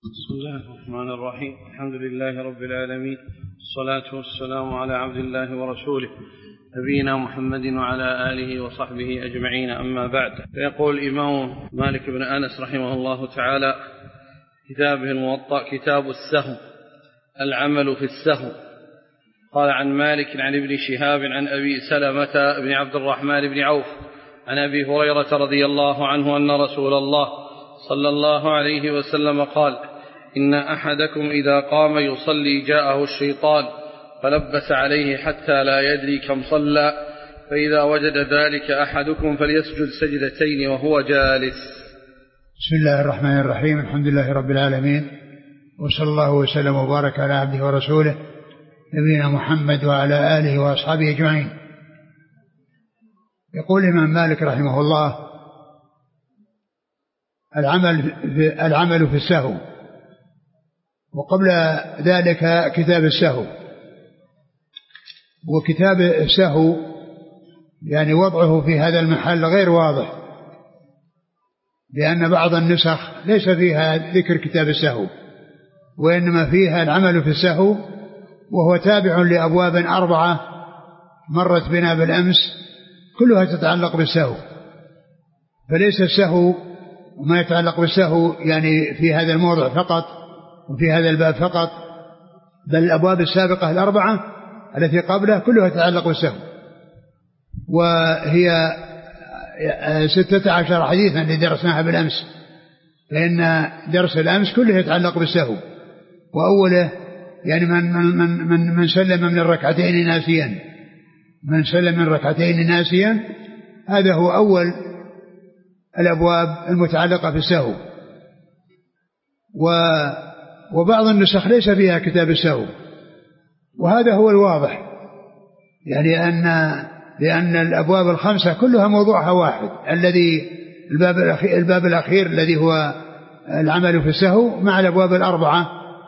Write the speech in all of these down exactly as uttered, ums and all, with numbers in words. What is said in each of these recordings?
بسم الله الرحمن الرحيم. الحمد لله رب العالمين، الصلاة والسلام على عبد الله ورسوله نبينا محمد وعلى آله وصحبه أجمعين، أما بعد. فيقول الإمام مالك بن أنس رحمه الله تعالى كتابه الموطأ كتاب السهو، العمل في السهو. قال عن مالك عن ابن شهاب عن أبي سلمة بن عبد الرحمن بن عوف عن أبي هريرة رضي الله عنه أن رسول الله صلى الله عليه وسلم قال: إن أحدكم إذا قام يصلي جاءه الشيطان فلبس عليه حتى لا يدري كم صلى، فإذا وجد ذلك أحدكم فليسجد سجدتين وهو جالس. بسم الله الرحمن الرحيم. الحمد لله رب العالمين، وصلى الله وسلم وبارك على عبده ورسوله نبينا محمد وعلى آله وأصحابه أجمعين. يقول الإمام مالك رحمه الله: العمل في, العمل في السهو. وقبل ذلك كتاب السهو. وكتاب السهو يعني وضعه في هذا المحل غير واضح، لأن بعض النسخ ليس فيها ذكر كتاب السهو، وإنما فيها العمل في السهو، وهو تابع لأبواب أربعة مرت بنا بالأمس كلها تتعلق بالسهو. فليس السهو وما يتعلق بالسهو يعني في هذا الموضع فقط وفي هذا الباب فقط، بل الأبواب السابقة الأربعة التي قبله كلها تتعلق بالسهو، وهي ستة عشر حديثا التي درسناها بالأمس، فإن درس الأمس كله يتعلق بالسهو. وأوله يعني من, من, من, من سلم من الركعتين ناسيا من سلم من ركعتين ناسيا هذا هو أول الأبواب المتعلقة بالسهو. وبعض النسخ ليس فيها كتاب السهو، وهذا هو الواضح، يعني أن لأن الأبواب الخمسة كلها موضوعها واحد، الذي الباب الأخير, الباب الأخير الذي هو العمل في السهو مع الأبواب الأربعة.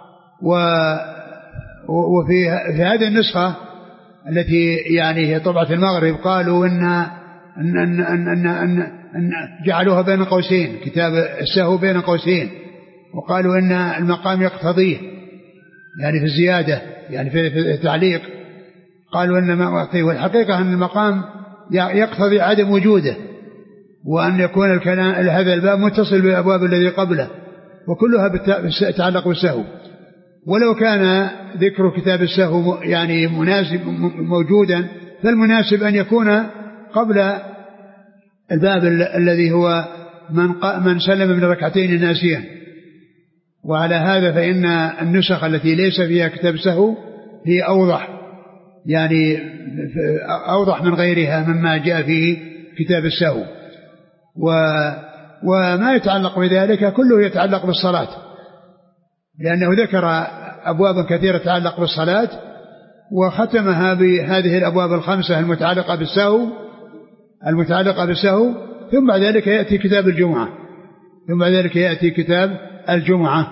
وفي في هذه النسخة التي يعني هي طبعة المغرب قالوا إن أن أن أن أن, أن, أن جعلوها بين قوسين، كتاب السهو بين قوسين، وقالوا إن المقام يقتضيه يعني في الزيادة، يعني في التعليق قالوا إن ما أعطيه، والحقيقة أن المقام يقتضي عدم وجوده، وأن يكون الكلام هذا الباب متصل بالأبواب الذي قبله وكلها تتعلق بالسهو. ولو كان ذكر كتاب السهو يعني مناسب موجودا، فالمناسب أن يكون قبل الباب الذي هو من, من سلم من ركعتين ناسيا. وعلى هذا فإن النسخ التي ليس فيها كتاب سهو هي أوضح، يعني أوضح من غيرها مما جاء فيه كتاب السهو. وما يتعلق بذلك كله يتعلق بالصلاة، لأنه ذكر أبواب كثيرة تتعلق بالصلاة وختمها بهذه الأبواب الخمسة المتعلقة بالسهو المتعلقة بالسهو ثم بعد ذلك يأتي كتاب الجمعة ثم بعد ذلك يأتي كتاب الجمعة.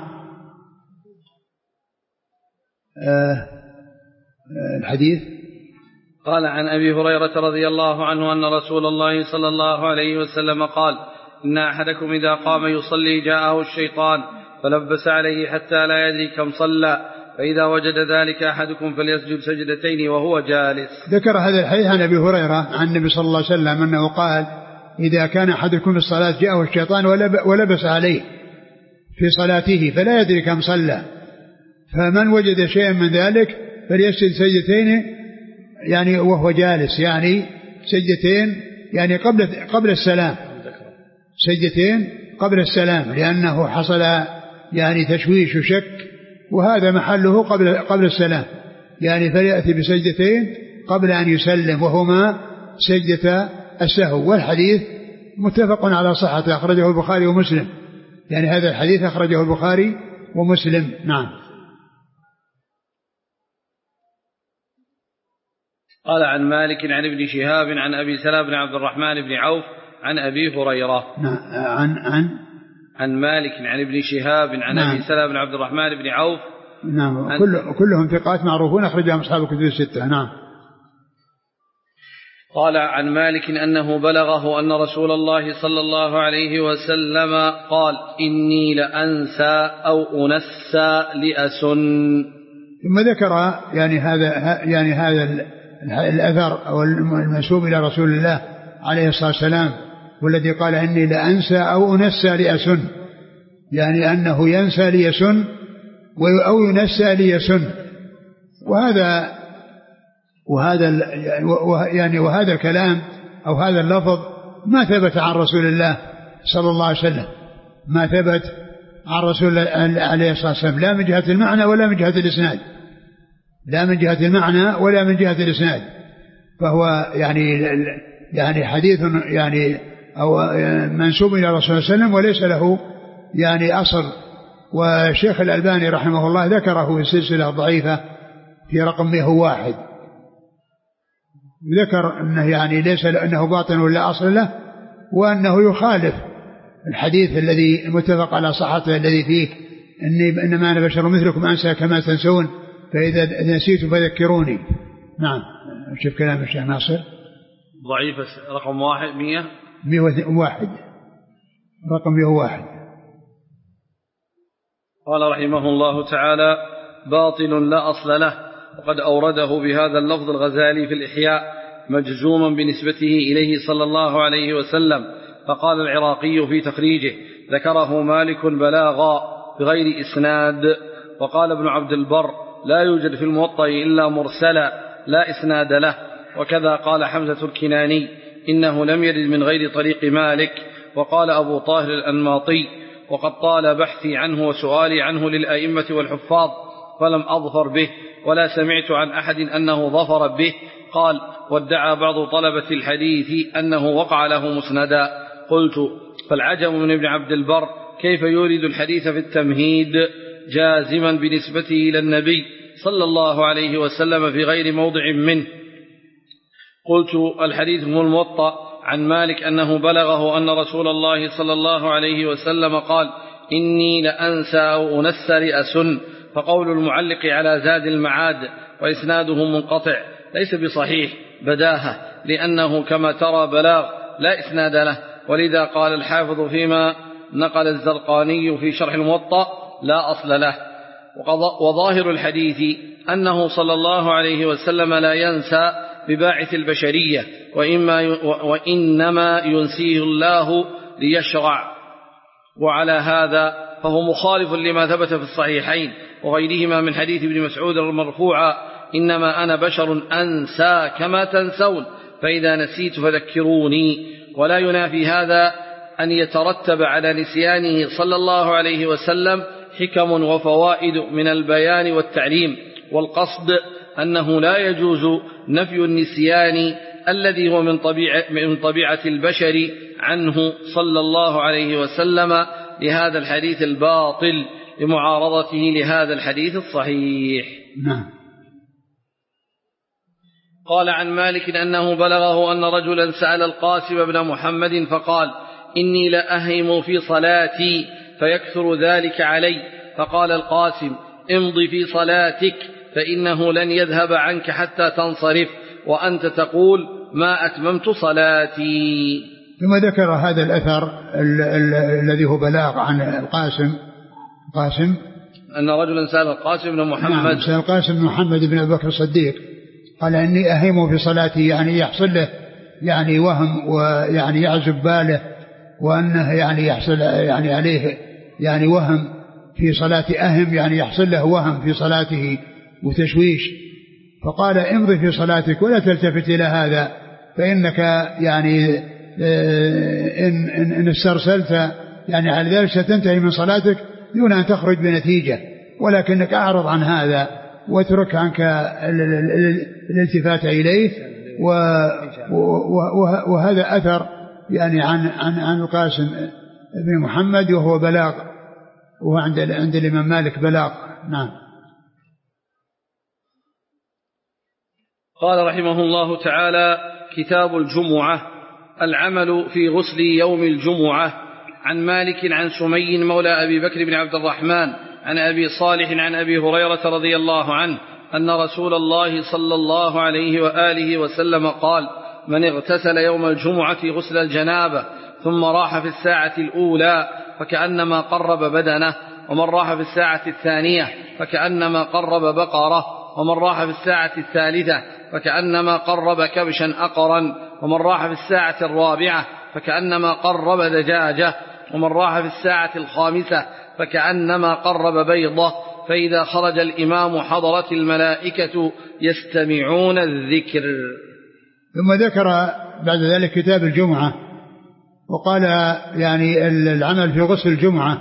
آه الحديث قال عن أبي هريرة رضي الله عنه أن رسول الله صلى الله عليه وسلم قال: إن أحدكم إذا قام يصلي جاءه الشيطان فلبس عليه حتى لا يدري كم صلى، فإذا وجد ذلك أحدكم فليسجد سجدتين وهو جالس. ذكر هذا الحديث عن أبي هريرة عن النبي صلى الله عليه وسلم أنه قال: إذا كان أحدكم في الصلاة جاءه الشيطان ولبس عليه في صلاته فلا يدري كم صلى، فمن وجد شيئا من ذلك فليسجد سجدتين يعني وهو جالس، يعني سجدتين يعني قبل قبل السلام، سجدتين قبل السلام، لأنه حصل يعني تشويش وشك، وهذا محله قبل قبل السلام، يعني فليأتي بسجدتين قبل أن يسلم وهما سجدة السهو. والحديث متفق على صحته، أخرجه البخاري ومسلم، يعني هذا الحديث أخرجه البخاري ومسلم. نعم. قال عن مالك عن ابن شهاب عن أبي سلمة بن عبد الرحمن بن عوف عن أبي هريرة. نعم. عن عن عن مالك عن ابن شهاب عن نعم. أبي سلمة بن عبد الرحمن بن عوف. نعم. كل كلهم ثقات معروفون، أخرجهم أصحاب الكتب الستة. نعم. قال عن مالك أنه بلغه أن رسول الله صلى الله عليه وسلم قال إني لأنسى أو أنسى لأسن. ثم ذكر يعني هذا يعني هذا الأثر أو المنسوب إلى رسول الله عليه الصلاة والسلام والذي قال إني لأنسى أو أنسى لأسن، يعني أنه ينسى ليسن أو ينسى ليسن. وهذا وهذا يعني وهذا الكلام أو هذا اللفظ ما ثبت عن رسول الله صلى الله عليه وسلم، ما ثبت عن رسول الله عليه الصلاة والسلام لا من جهة المعنى ولا من جهة الإسناد، لا من جهة المعنى ولا من جهة الإسناد. فهو يعني يعني حديث يعني أو منسوب إلى رسول الله صلى الله عليه وسلم وليس له يعني أصل. وشيخ الألباني رحمه الله ذكره في السلسلة الضعيفة في رقم مئة وواحد، ذكر أنه يعني ليس أنه باطن ولا أصل له، وأنه يخالف الحديث الذي متفق على صحته الذي فيه إني إنما أنا بشر مثلكم أنسى كما تنسون فإذا نسيت فذكروني. نعم. شوف كلام الشيخ ناصر ضعيف رقم واحد مئة مئة وواحد رقم مئة وواحد. قال رحمه الله تعالى باطل لا أصل له، وقد أورده بهذا اللفظ الغزالي في الإحياء مجزوما بنسبته إليه صلى الله عليه وسلم. فقال العراقي في تخريجه ذكره مالك بلاغا بغير إسناد. وقال ابن عبد البر لا يوجد في الموطأ إلا مرسلا لا إسناد له. وكذا قال حمزة الكناني إنه لم يرد من غير طريق مالك. وقال أبو طاهر الأنماطي وقد طال بحثي عنه وسؤالي عنه للأئمة والحفاظ فلم أظفر به ولا سمعت عن أحد أنه ظفر به. قال وادعى بعض طلبة الحديث أنه وقع له مسندا. قلت فالعجب من ابن عبد البر كيف يورد الحديث في التمهيد جازما بنسبته إلى النبي صلى الله عليه وسلم في غير موضع منه. قلت الحديث هو الموطأ عن مالك أنه بلغه أن رسول الله صلى الله عليه وسلم قال إني لأنسى أو أنسى لأسن. فقول المعلق على زاد المعاد وإسناده منقطع ليس بصحيح بداهة، لأنه كما ترى بلاغ لا إسناد له. ولذا قال الحافظ فيما نقل الزرقاني في شرح الموطأ لا أصل له. وظاهر الحديث أنه صلى الله عليه وسلم لا ينسى بباعث البشرية، وإما وإنما ينسيه الله ليشرع. وعلى هذا فهو مخالف لما ثبت في الصحيحين وغيرهما من حديث ابن مسعود المرفوع إنما أنا بشر أنسى كما تنسون فإذا نسيت فذكروني. ولا ينافي هذا أن يترتب على نسيانه صلى الله عليه وسلم حكم وفوائد من البيان والتعليم. والقصد أنه لا يجوز نفي النسيان الذي هو من طبيعة, من طبيعة البشر عنه صلى الله عليه وسلم لهذا الحديث الباطل لمعارضته لهذا الحديث الصحيح. نعم. قال عن مالك أنه بلغه أن رجلا سأل القاسم بن محمد فقال إني لأهم في صلاتي فيكثر ذلك علي. فقال القاسم امضي في صلاتك فإنه لن يذهب عنك حتى تنصرف وأنت تقول ما أتممت صلاتي. ثم ذكر هذا الأثر الذي هو بلاغ عن القاسم قاسم أن رجلا سأل القاسم بن محمد نعم سأل القاسم بن محمد بن أبي بكر الصديق قال إني أهم في صلاتي، يعني يحصل له يعني وهم ويعني يعزب باله وأنه يعني يحصل يعني عليه يعني وهم في صلاته، أهم يعني يحصل له وهم في صلاته وتشويش. فقال امضي في صلاتك ولا تلتفت إلى هذا فإنك يعني إن, إن, إن استرسلت يعني على ذلك ستنتهي من صلاتك دون أن تخرج بنتيجة، ولكنك أعرض عن هذا واترك عنك الالتفات إليه. وهذا أثر يعني عن عن عن القاسم بن محمد وهو بلاغ، وعند عند الإمام مالك بلاغ. نعم. قال رحمه الله تعالى كتاب الجمعة العمل في غسل يوم الجمعة. عن مالك عن سمي مولى أبي بكر بن عبد الرحمن عن أبي صالح عن أبي هريرة رضي الله عنه أن رسول الله صلى الله عليه وآله وسلم قال من اغتسل يوم الجمعة غسل الجنابة ثم راح في الساعة الأولى فكأنما قرب بدنه، ومن راح في الساعة الثانية فكأنما قرب بقرة، ومن راح في الساعة الثالثة فكأنما قرب كبشا أقرا، ومن راح في الساعة الرابعة فكأنما قرب دجاجة، ومن راح في الساعة الخامسة فكأنما قرب بيضة. فإذا خرج الإمام حضرت الملائكة يستمعون الذكر. ثم ذكر بعد ذلك كتاب الجمعة، وقال يعني العمل في غسل الجمعة،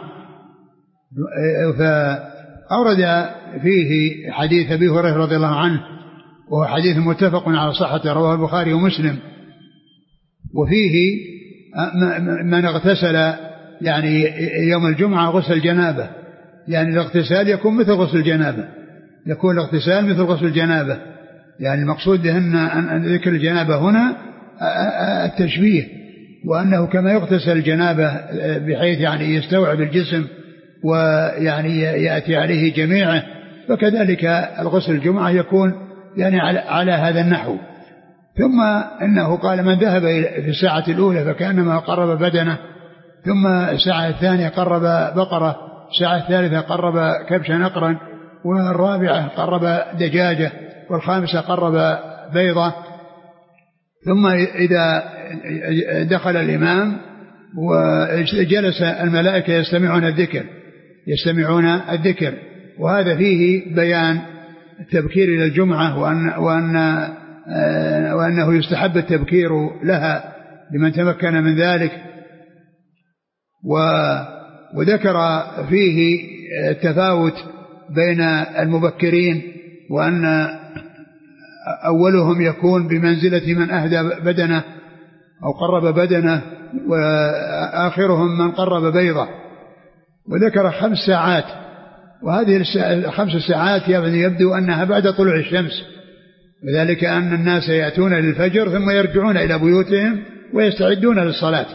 فأورد فيه حديث أبي هريرة رضي الله عنه، وهو حديث متفق على صحته، رواه البخاري ومسلم، وفيه من اغتسل يعني يوم الجمعة غسل الجنابة، يعني الاغتسال يكون مثل غسل الجنابة، يكون الاغتسال مثل غسل الجنابة، يعني المقصود بهن أن ذكر الجنابة هنا التشبيه، وأنه كما يغتسل الجنابة بحيث يعني يستوعب الجسم ويعني يأتي عليه جميعه، فكذلك الغسل الجمعة يكون يعني على, على هذا النحو. ثم إنه قال من ذهب في الساعة الأولى فكأنما قرب بدنه، ثم الساعة الثانية قرب بقرة، الساعة الثالثة قرب كبشا أقرا، والرابعة قرب دجاجة، والخامسة قرب بيضة. ثم إذا دخل الإمام وجلس الملائكة يستمعون الذكر يستمعون الذكر وهذا فيه بيان التبكير إلى الجمعة، وأن وأن وأنه يستحب التبكير لها لمن تمكن من ذلك. وذكر فيه التفاوت بين المبكرين، وأن أولهم يكون بمنزلة من أهدى بدنه أو قرب بدنه، وآخرهم من قرب بيضة. وذكر خمس ساعات، وهذه الخمس ساعات يعني يبدو أنها بعد طلوع الشمس، وذلك أن الناس يأتون للفجر ثم يرجعون إلى بيوتهم ويستعدون للصلاة.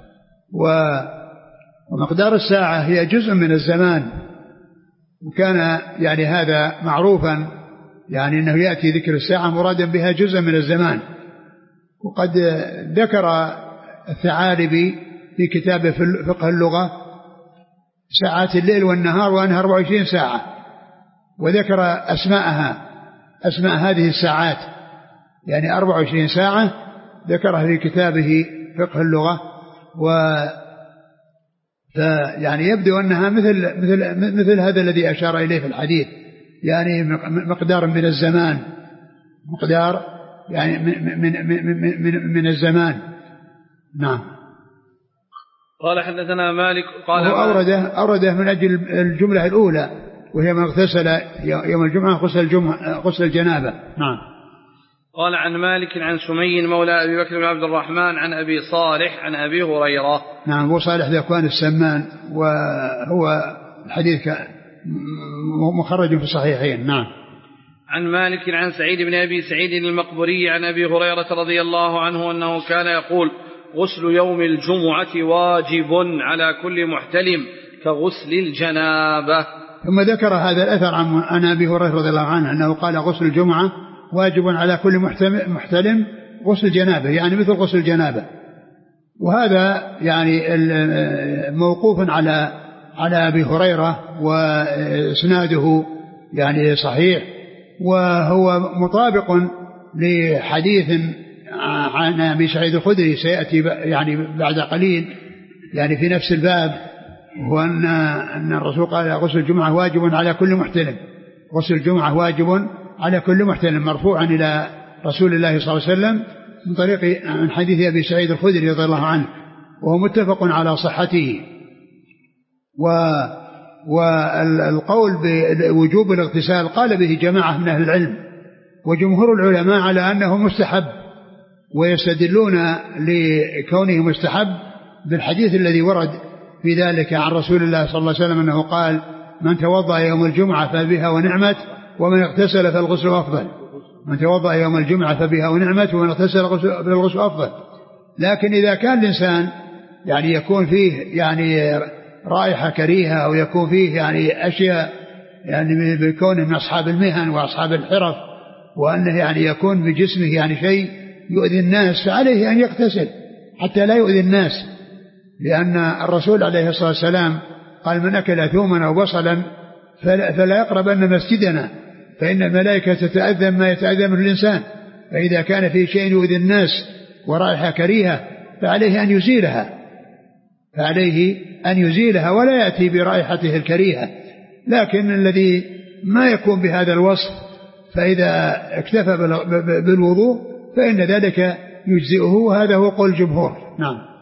ومقدار الساعة هي جزء من الزمان، وكان يعني هذا معروفا، يعني أنه يأتي ذكر الساعة مرادا بها جزء من الزمان. وقد ذكر الثعالبي في كتابه في فقه اللغة ساعات الليل والنهار وأنها أربعة وعشرين ساعة، وذكر أسماءها أسماء هذه الساعات، يعني أربعة وعشرين ساعة ذكرها في كتابه فقه اللغة. و فيعني يبدو أنها مثل مثل مثل هذا الذي أشار إليه في الحديث، يعني مقدار من الزمان، مقدار يعني من من من من, من الزمان. نعم. قال حدثنا مالك قال أورده أورده من أجل الجملة الأولى، وهي من اغتسل يوم الجمعة غسل الجمعة غسل الجنابة. نعم. قال عن مالك عن سمي مولى أبي بكر بن عبد الرحمن عن أبي صالح عن أبي هريرة. نعم. أبو صالح ذكوان السمان، وهو الحديث مخرج في الصحيحين. نعم. عن مالك عن سعيد بن أبي سعيد المقبري عن أبي هريرة رضي الله عنه أنه كان يقول غسل يوم الجمعة واجب على كل محتلم كغسل الجنابة. ثم ذكر هذا الأثر عن أبي هريرة رضي الله عنه أنه قال غسل الجمعة واجب على كل محتلم غسل الجنابة، يعني مثل غسل الجنابة. وهذا يعني موقوف على على أبي هريرة، وإسناده يعني صحيح، وهو مطابق لحديث عن أبي سعيد الخدري سيأتي يعني بعد قليل، يعني في نفس الباب، وأن أن الرسول قال غسل الجمعة واجب على كل محتلم، غسل الجمعة واجب على كل محتلم، مرفوعا إلى رسول الله صلى الله عليه وسلم من طريق من حديث أبي سعيد الخدري رضي الله عنه، وهو متفق على صحته. و والقول بوجوب الاغتسال قال به جماعة من أهل العلم، وجمهور العلماء على أنه مستحب، ويستدلون لكونه مستحب بالحديث الذي ورد في ذلك عن رسول الله صلى الله عليه وسلم أنه قال من توضأ يوم الجمعة فبها ونعمت ومن اغتسل فالغسل أفضل. من توضأ يوم الجمعة فبها ونعمت ومن اغتسل فالغسل أفضل. لكن إذا كان الإنسان يعني يكون فيه يعني رائحة كريهة، أو يكون فيه يعني أشياء يعني بكونه من أصحاب المهن وأصحاب الحرف، وأنه يعني يكون بجسمه يعني شيء يؤذي الناس فعليه أن يغتسل حتى لا يؤذي الناس، لأن الرسول عليه الصلاة والسلام قال من أكل ثوما أو بصلا فلا يقربن مسجدنا فإن الملائكة تتأذى ما يتأذى من الإنسان، فإذا كان في شيء يؤذي الناس ورائحة كريهة فعليه أن يزيلها فعليه أن يزيلها ولا يأتي برائحته الكريهة. لكن الذي ما يكون بهذا الوصف فإذا اكتفى بالوضوء فإن ذلك يجزئه، وهذا هو قول الجمهور. نعم.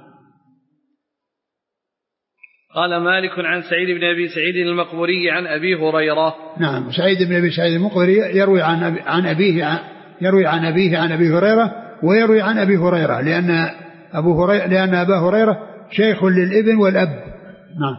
قال مالك عن سعيد بن أبي سعيد المقبوري عن أبي هريرة. نعم. سعيد بن أبي سعيد المقبوري يروي عن أبي عن أبيه يروي عن أبيه عن أبي هريرة ويروي عن أبي هريرة لأن أبو هريرة لأن أبا هريرة شيخ للابن والأب. نعم.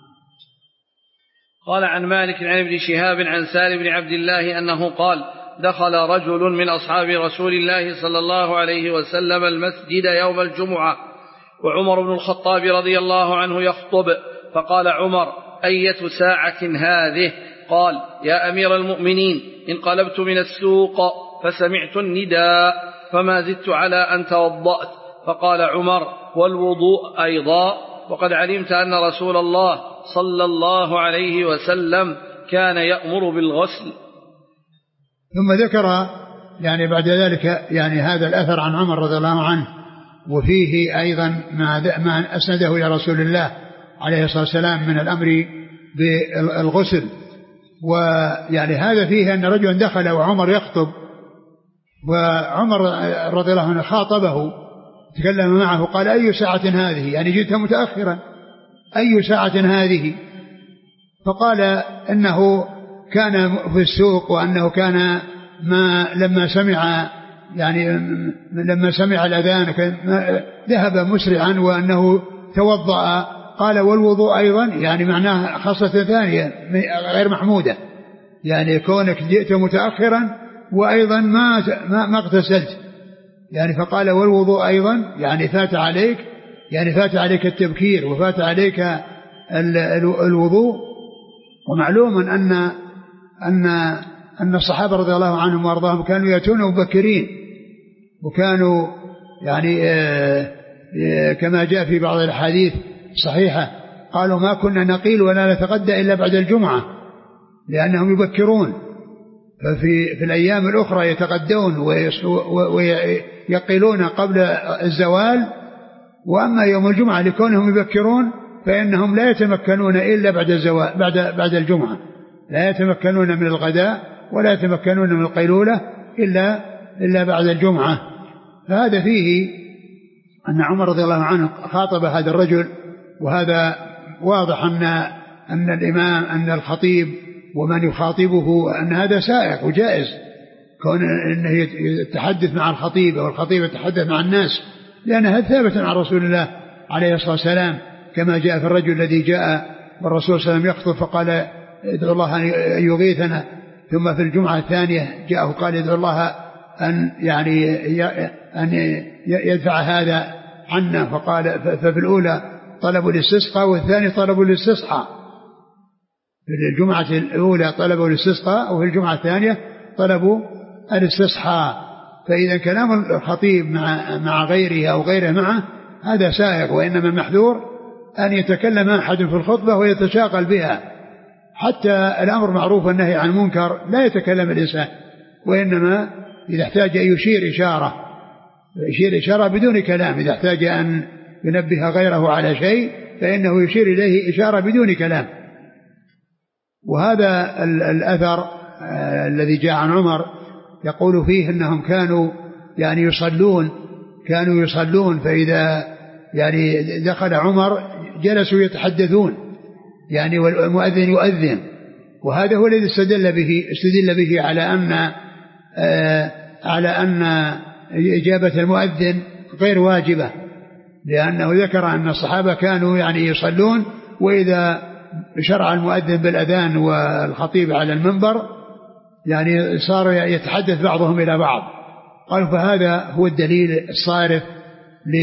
قال عن مالك عن ابن شهاب عن سالم بن عبد الله أنه قال دخل رجل من أصحاب رسول الله صلى الله عليه وسلم المسجد يوم الجمعة وعمر بن الخطاب رضي الله عنه يخطب، فقال عمر أية ساعة هذه؟ قال يا أمير المؤمنين انقلبت من السوق فسمعت النداء فما زدت على أن توضأت. فقال عمر والوضوء أيضا؟ وقد علمت أن رسول الله صلى الله عليه وسلم كان يأمر بالغسل. ثم ذكر يعني بعد ذلك يعني هذا الأثر عن عمر رضي الله عنه، وفيه أيضا ما أسنده إلى رسول الله عليه الصلاة والسلام من الأمر بالغسل. ويعني هذا فيه أن رجلا دخل وعمر يخطب، وعمر رضي الله عنه خاطبه تكلم معه قال أي ساعة هذه؟ يعني جئت متأخرا، أي ساعة هذه؟ فقال إنه كان في السوق وأنه كان ما لما سمع يعني لما سمع الأذان ذهب مسرعا وأنه توضأ. قال والوضوء أيضا؟ يعني معناه خاصة ثانية غير محمودة، يعني كونك جئت متأخرا وأيضا ما ما اغتسلت، يعني فقال والوضوء أيضا يعني فات عليك يعني فات عليك التبكير وفات عليك الوضوء. ومعلوم أن أن أن الصحابة رضي الله عنهم وأرضاهم كانوا يأتون مبكرين، وكانوا يعني كما جاء في بعض الحديث الصحيحة قالوا ما كنا نقيل ولا نتغدى إلا بعد الجمعة لأنهم يبكرون، ففي في الأيام الأخرى يتغدون ويقيلون قبل الزوال، وأما يوم الجمعة لكونهم يبكرون فإنهم لا يتمكنون إلا بعد الزوال بعد بعد الجمعة، لا يتمكنون من الغداء ولا يتمكنون من القيلولة إلا إلا بعد الجمعة. فهذا فيه أن عمر رضي الله عنه خاطب هذا الرجل، وهذا واضح أن أن الإمام أن الخطيب ومن يخاطبه أن هذا سائق وجائز، كون أنه يتحدث مع الخطيب أو الخطيب يتحدث مع الناس، لأن هذا ثابت عن رسول الله عليه الصلاة والسلام، كما جاء في الرجل الذي جاء والرسول صلى الله عليه وسلم يخطب فقال ادعو الله أن يغيثنا، ثم في الجمعة الثانية جاءه قال ادعو الله أن يعني أن يدفع هذا عنا، فقال ففي الأولى طلبوا الاستسقاء والثاني طلبوا الاستصحاء، في الجمعة الأولى طلبوا الاستسقاء وفي الجمعة الثانية طلبوا الاستصحاء. فإذا كلام الخطيب مع مع غيره أو غيره معه هذا سائغ، وإنما المحذور أن يتكلم أحد في الخطبة ويتشاغل بها، حتى الأمر معروف والنهي عن المنكر لا يتكلم الإنسان، وإنما إذا احتاج أن يشير إشارة يشير إشارة بدون كلام، إذا احتاج أن ينبه غيره على شيء فإنه يشير إليه إشارة بدون كلام. وهذا الأثر الذي جاء عن عمر يقول فيه أنهم كانوا يعني يصلون كانوا يصلون فإذا يعني دخل عمر جلسوا يتحدثون، يعني والمؤذن يؤذن، وهذا هو الذي استدل به استدل به على أن آه على أن إجابة المؤذن غير واجبة، لأنه ذكر أن الصحابة كانوا يعني يصلون وإذا شرع المؤذن بالأذان والخطيب على المنبر يعني صار يتحدث بعضهم إلى بعض. قالوا فهذا هو الدليل الصارف ل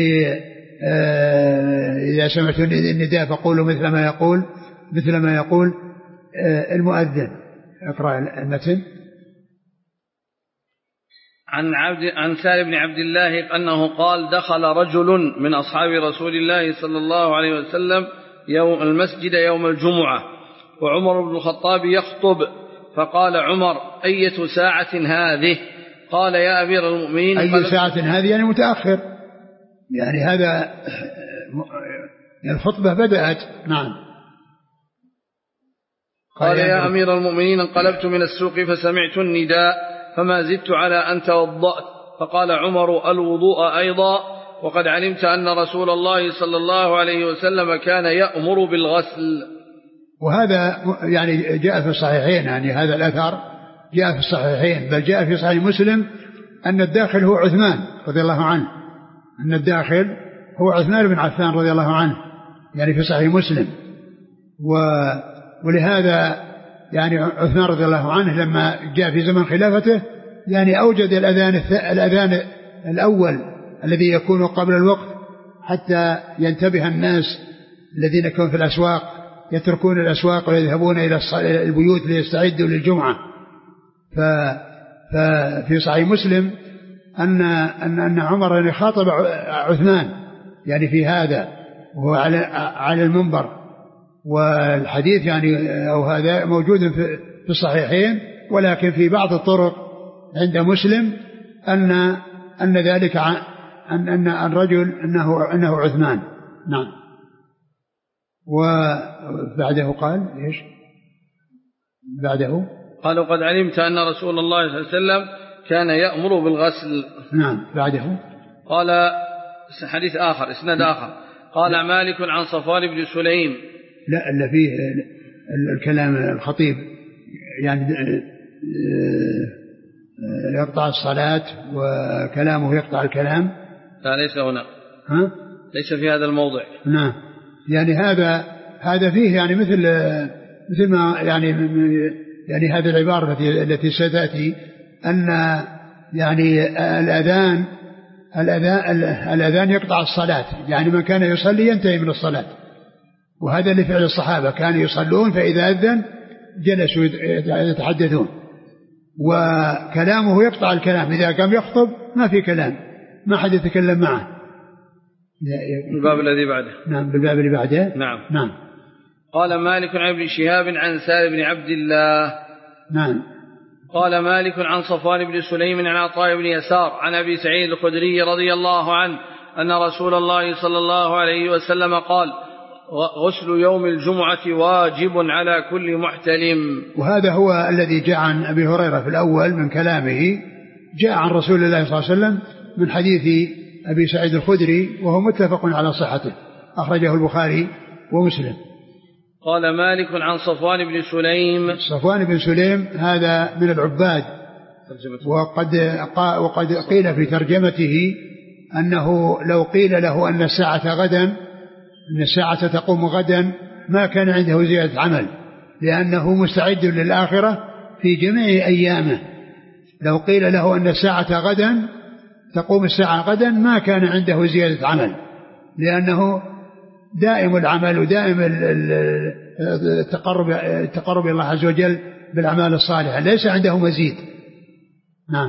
إذا سمعتم النداء فقولوا مثل ما يقول مثل ما يقول المؤذن. اقرأ المتن. عن عبد عن سالم بن عبد الله أنه قال دخل رجل من أصحاب رسول الله صلى الله عليه وسلم يوم المسجد يوم الجمعة وعمر بن الخطاب يخطب فقال عمر أية ساعة هذه؟ قال يا أمير المؤمنين أي ساعة هذه يعني متأخر، يعني هذا الخطبة بدأت. نعم. قال يا أمير المؤمنين انقلبت من السوق فسمعت النداء فما زدت على أن توضأت. فقال عمر الوضوء أيضا وقد علمت أن رسول الله صلى الله عليه وسلم كان يأمر بالغسل. وهذا يعني جاء في الصحيحين، يعني هذا الأثر جاء في الصحيحين، بل جاء في صحيح مسلم أن الداخل هو عثمان رضي الله عنه، أن الداخل هو عثمان بن عفان رضي الله عنه، يعني في صحيح مسلم. و ولهذا يعني عثمان رضي الله عنه لما جاء في زمن خلافته يعني أوجد الأذان, الأذان الأول الذي يكون قبل الوقت حتى ينتبه الناس الذين كانوا في الأسواق يتركون الأسواق ويذهبون إلى البيوت ليستعدوا للجمعة. ففي صحيح مسلم أن, أن, أن عمر خاطب عثمان يعني في هذا وهو على, على المنبر، والحديث يعني أو هذا موجود في الصحيحين، ولكن في بعض الطرق عند مسلم أن أن ذلك أن أن الرجل أنه أنه عثمان. نعم. وبعده قال إيش؟ بعده قالوا قد علمت أن رسول الله صلى الله عليه وسلم كان يأمر بالغسل. نعم. بعده قال حديث آخر إسناد آخر قال لا. مالك عن صفوان بن سليم. لا اللي فيه الكلام الخطيب يعني يقطع الصلاة وكلامه يقطع الكلام. لا ليس هنا. ها؟ ليس في هذا الموضع. نعم. يعني هذا هذا فيه يعني مثل مثل ما يعني يعني هذه العبارة التي التي ستأتي أن يعني الأذان الأذان الأذان يقطع الصلاة، يعني من كان يصلي ينتهي من الصلاة، وهذا لفعل الصحابة كانوا يصلون فإذا أذن جلسوا يتحدثون، وكلامه يقطع الكلام، إذا قام يخطب ما في كلام، ما حد يتكلم معه. الباب الذي بعده. نعم بالباب اللي بعده. نعم. نعم. قال مالك عن ابن شهاب عن سالم بن عبد الله. نعم. قال مالك عن صفوان بن سليم عن عطاء بن يسار عن أبي سعيد الخدري رضي الله عنه أن رسول الله صلى الله عليه وسلم قال غسل يوم الجمعة واجب على كل محتلم. وهذا هو الذي جاء عن أبي هريرة في الأول من كلامه، جاء عن رسول الله صلى الله عليه وسلم من حديث أبي سعيد الخدري وهو متفق على صحته، أخرجه البخاري ومسلم. قال مالك عن صفوان بن سليم. صفوان بن سليم هذا من العباد، وقد وقد قيل في ترجمته أنه لو قيل له أن الساعة غدا أن الساعة تقوم غدا ما كان عنده زيادة عمل، لأنه مستعد للآخرة في جميع أيامه. لو قيل له أن الساعة غدا تقوم الساعة غدا ما كان عنده زيادة عمل، لأنه دائم العمل ودائم التقرب التقرب إلى الله عز وجل بالأعمال الصالحة، ليس عنده مزيد. نعم.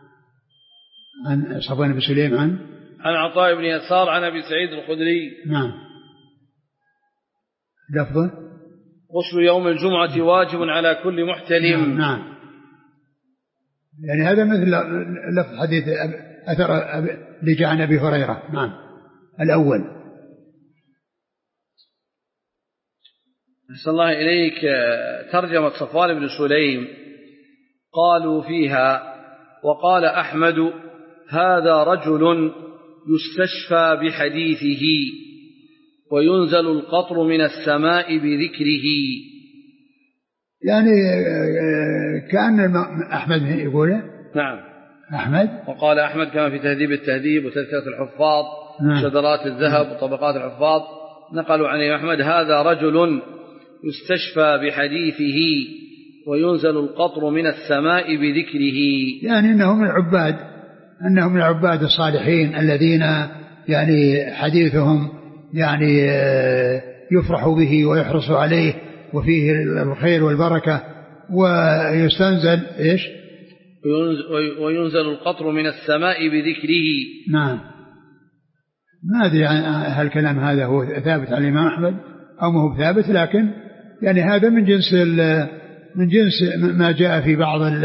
عن صفوان بن سليم عن عن عطاء بن يسار عن أبي سعيد الخدري. نعم. لفظه غسل يوم الجمعة واجب على كل محتلم. نعم. نعم. يعني هذا مثل لفظ حديث أثر اللي جاء عن أبي هريرة. نعم. الأول. أحسن الله إليك. ترجمة صفوان بن سليم قالوا فيها وقال أحمد هذا رجل يستشفى بحديثه وينزل القطر من السماء بذكره. يعني كأن أحمد يقوله. نعم. أحمد. وقال أحمد كما في تهذيب التهذيب وتذكرة الحفاظ. نعم. شذرات الذهب وطبقات الحفاظ نقلوا عن أحمد هذا رجل يستشفى بحديثه وينزل القطر من السماء بذكره. يعني إنه من العباد أنه من العباد الصالحين الذين يعني حديثهم يعني يفرح به ويحرص عليه وفيه الخير والبركة، ويستنزل إيش وينزل القطر من السماء بذكره. نعم. ما أدري هل الكلام هذا هو ثابت عن الإمام أحمد أو ما هو ثابت، لكن يعني هذا من جنس من جنس ما جاء في بعض ال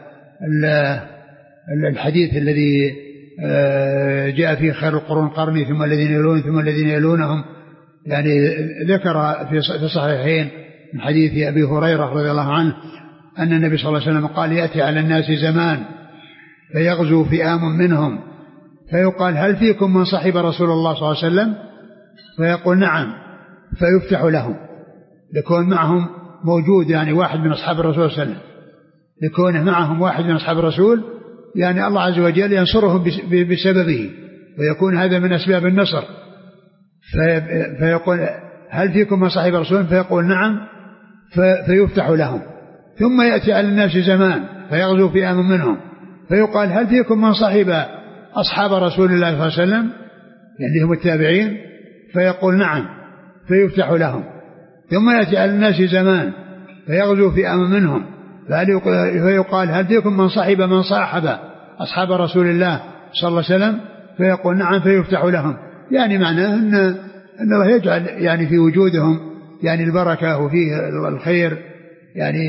ال الحديث الذي جاء فيه خير القرون قرني ثم الذين يلون ثم الذين يلونهم، يعني ذكر في الصحيحين من حديث أبي هريرة رضي الله عنه أن النبي صلى الله عليه وسلم قال: يأتي على الناس زمان فيغزو فئام منهم فيقال: هل فيكم من صحب رسول الله صلى الله عليه وسلم؟ فيقول: نعم، فيفتح لهم، يكون معهم موجود يعني واحد من أصحاب الرسول صلى الله عليه وسلم، يكون معهم واحد من أصحاب الرسول، يعني الله عز وجل ينصرهم بسببه ويكون هذا من أسباب النصر. فيقول: هل فيكم من صحب رسول؟ فيقول: نعم، فيفتح لهم. ثم يأتي على الناس زمان فيغزو فئام منهم فيقال: هل فيكم من صحب أصحاب رسول الله صلى الله عليه وسلم؟ يعني هم التابعين. فيقول: نعم، فيفتح لهم. ثم يأتي على الناس زمان فيغزو فئام منهم فيقال: هل فيكم من صحب من صاحب أصحاب رسول الله صلى الله عليه وسلم؟ فيقول: نعم، فيفتح لهم. يعني معناه أن أن الله يجعل يعني في وجودهم يعني البركة وفيه الخير، يعني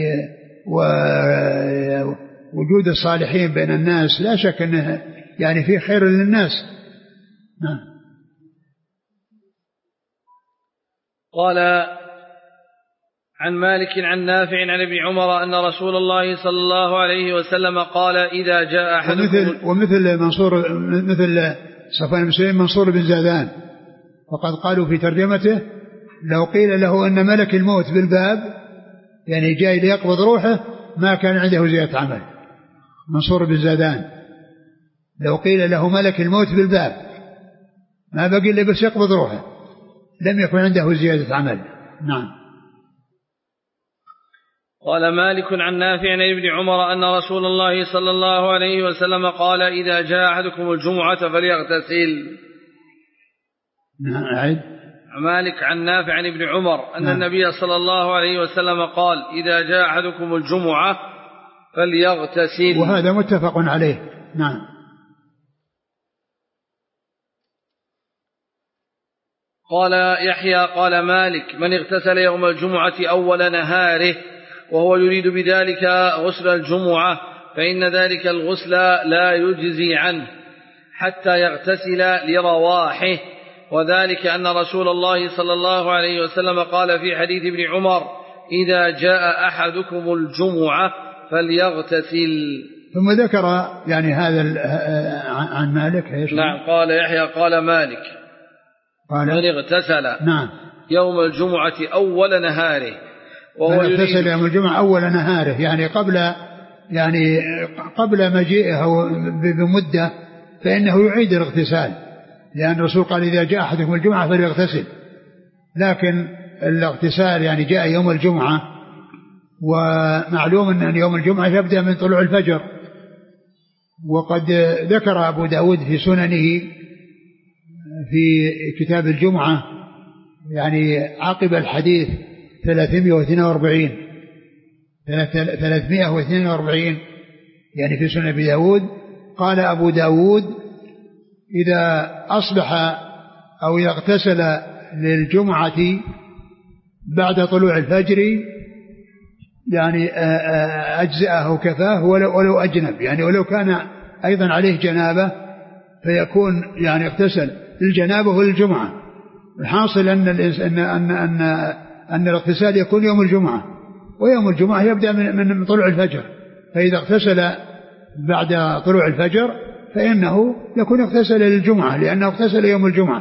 ووجود الصالحين بين الناس لا شك أنه يعني فيه خير للناس. نعم. قال: عن مالك عن نافع عن ابن عمر أن رسول الله صلى الله عليه وسلم قال: إذا جاء أحدكم ومثل, ومثل منصور مثل صفوان بن سليم منصور بن زادان، وقد قالوا في ترجمته: لو قيل له أن ملك الموت بالباب يعني جاي ليقبض روحه ما كان عنده زيادة عمل. منصور بن زادان لو قيل له ملك الموت بالباب ما بقي إلا بس يقبض روحه لم يكن عنده زيادة عمل. نعم. قال مالك عن نافع عن ابن عمر أن رسول الله صلى الله عليه وسلم قال: إذا جاء أحدكم الجمعة فليغتسل. نعم. أعد. مالك عن نافع عن ابن عمر أن نعم. النبي صلى الله عليه وسلم قال: إذا جاء أحدكم الجمعة فليغتسل. وهذا متفق عليه. نعم. قال يحيى قال مالك: من اغتسل يوم الجمعة أول نهاره وهو يريد بذلك غسل الجمعة فإن ذلك الغسل لا يجزي عنه حتى يغتسل لرواحه، وذلك أن رسول الله صلى الله عليه وسلم قال في حديث ابن عمر: إذا جاء أحدكم الجمعة فليغتسل. ثم ذكر يعني هذا عن مالك. نعم. قال يحيى قال مالك: قال من اغتسل نعم يوم الجمعة أول نهاره وهو من اغتسل يوم الجمعة أول نهاره يعني قبل يعني قبل مجيئه بمدة فإنه يعيد الاغتسال، لأن الرسول قال: إذا جاء أحدكم الجمعة فليغتسل. لكن الاغتسال يعني جاء يوم الجمعة، ومعلوم أن يوم الجمعة يبدأ من طلوع الفجر. وقد ذكر أبو داود في سننه في كتاب الجمعة يعني عقب الحديث ثلاثمائة واثنين وأربعين ثلاثمائة واثنين وأربعين يعني في سنن أبي داود. قال أبو داود: إذا أصبح أو يغتسل للجمعة بعد طلوع الفجر يعني أجزأه كفاه ولو أجنب، يعني ولو كان أيضا عليه جنابة فيكون يعني اغتسل للجنابة وللجمعة. الحاصل أن أن أن أن, أن الاغتسال يكون يوم الجمعة، ويوم الجمعة يبدأ من, من طلوع الفجر، فإذا اغتسل بعد طلوع الفجر فإنه يكون اغتسل للجمعة، لأنه اغتسل يوم الجمعة،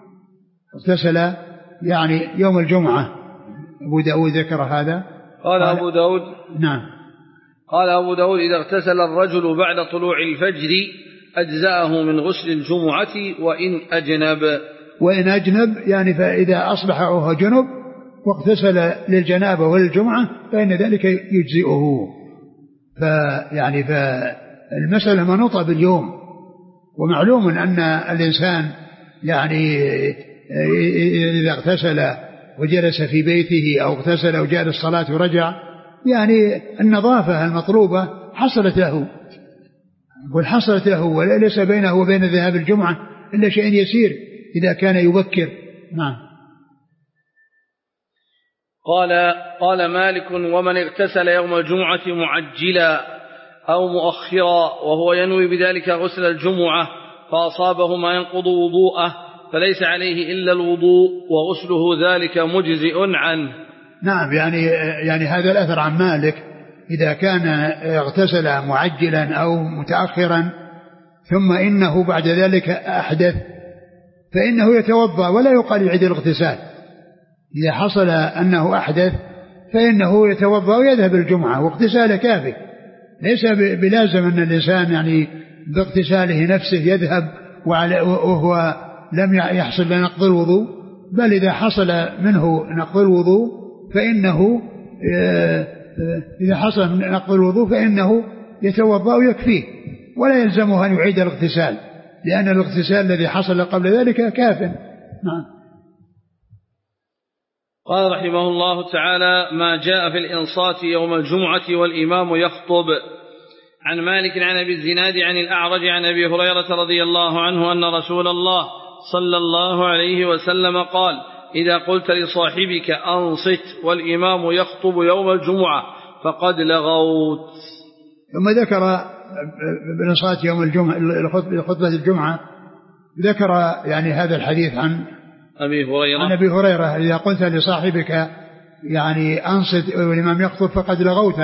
اغتسل يعني يوم الجمعة. أبو داود ذكر هذا. قال, قال أبو داود نعم قال أبو داود: إذا اغتسل الرجل بعد طلوع الفجر أجزأه من غسل الجمعة وإن أجنب. وإن أجنب يعني فإذا أصبح وهو جنب واغتسل للجنابة وللجمعة فإن ذلك يجزئه. فيعني فالمسألة منوطة باليوم، ومعلوم أن الإنسان يعني إذا اغتسل وجلس في بيته أو اغتسل وجاء للصلاة ورجع يعني النظافة المطلوبة حصلت له، يقول حصلت له وليس بينه وبين ذهاب الجمعة إلا شيء يسير إذا كان يبكر. نعم. قال قال مالك: ومن اغتسل يوم الجمعة معجلا أو مؤخرا وهو ينوي بذلك غسل الجمعة فأصابه ما ينقض وضوءه فليس عليه إلا الوضوء وغسله ذلك مجزئ عنه. نعم. يعني يعني هذا الأثر عن مالك إذا كان اغتسل معجلا أو متأخرا ثم إنه بعد ذلك أحدث فإنه يتوضأ ولا يقال يعيد الاغتسال. إذا حصل أنه أحدث فإنه يتوضأ ويذهب الجمعة واغتساله كافي، ليس بلازم أن الإنسان يعني باغتساله نفسه يذهب وهو لم يحصل لنقض الوضوء، بل إذا حصل منه نقض الوضوء فإنه إذا حصل من نقض الوضوء فإنه يتوضأ ويكفيه ولا يلزمه أن يعيد الاغتسال، لأن الاغتسال الذي حصل قبل ذلك كاف. نعم. قال رحمه الله تعالى: ما جاء في الإنصات يوم الجمعة والإمام يخطب. عن مالك عن أبي الزناد عن الأعرج عن أبي هريرة رضي الله عنه أن رسول الله صلى الله عليه وسلم قال: إذا قلت لصاحبك أنصت والإمام يخطب يوم الجمعة فقد لغوت. ثم ذكر بنصات يوم الجمعة خطبة الجمعة ذكر يعني هذا الحديث عن أبي هريرة عن أبي هريرة: إذا قلت لصاحبك يعني أنصت والإمام يخطب فقد لغوت.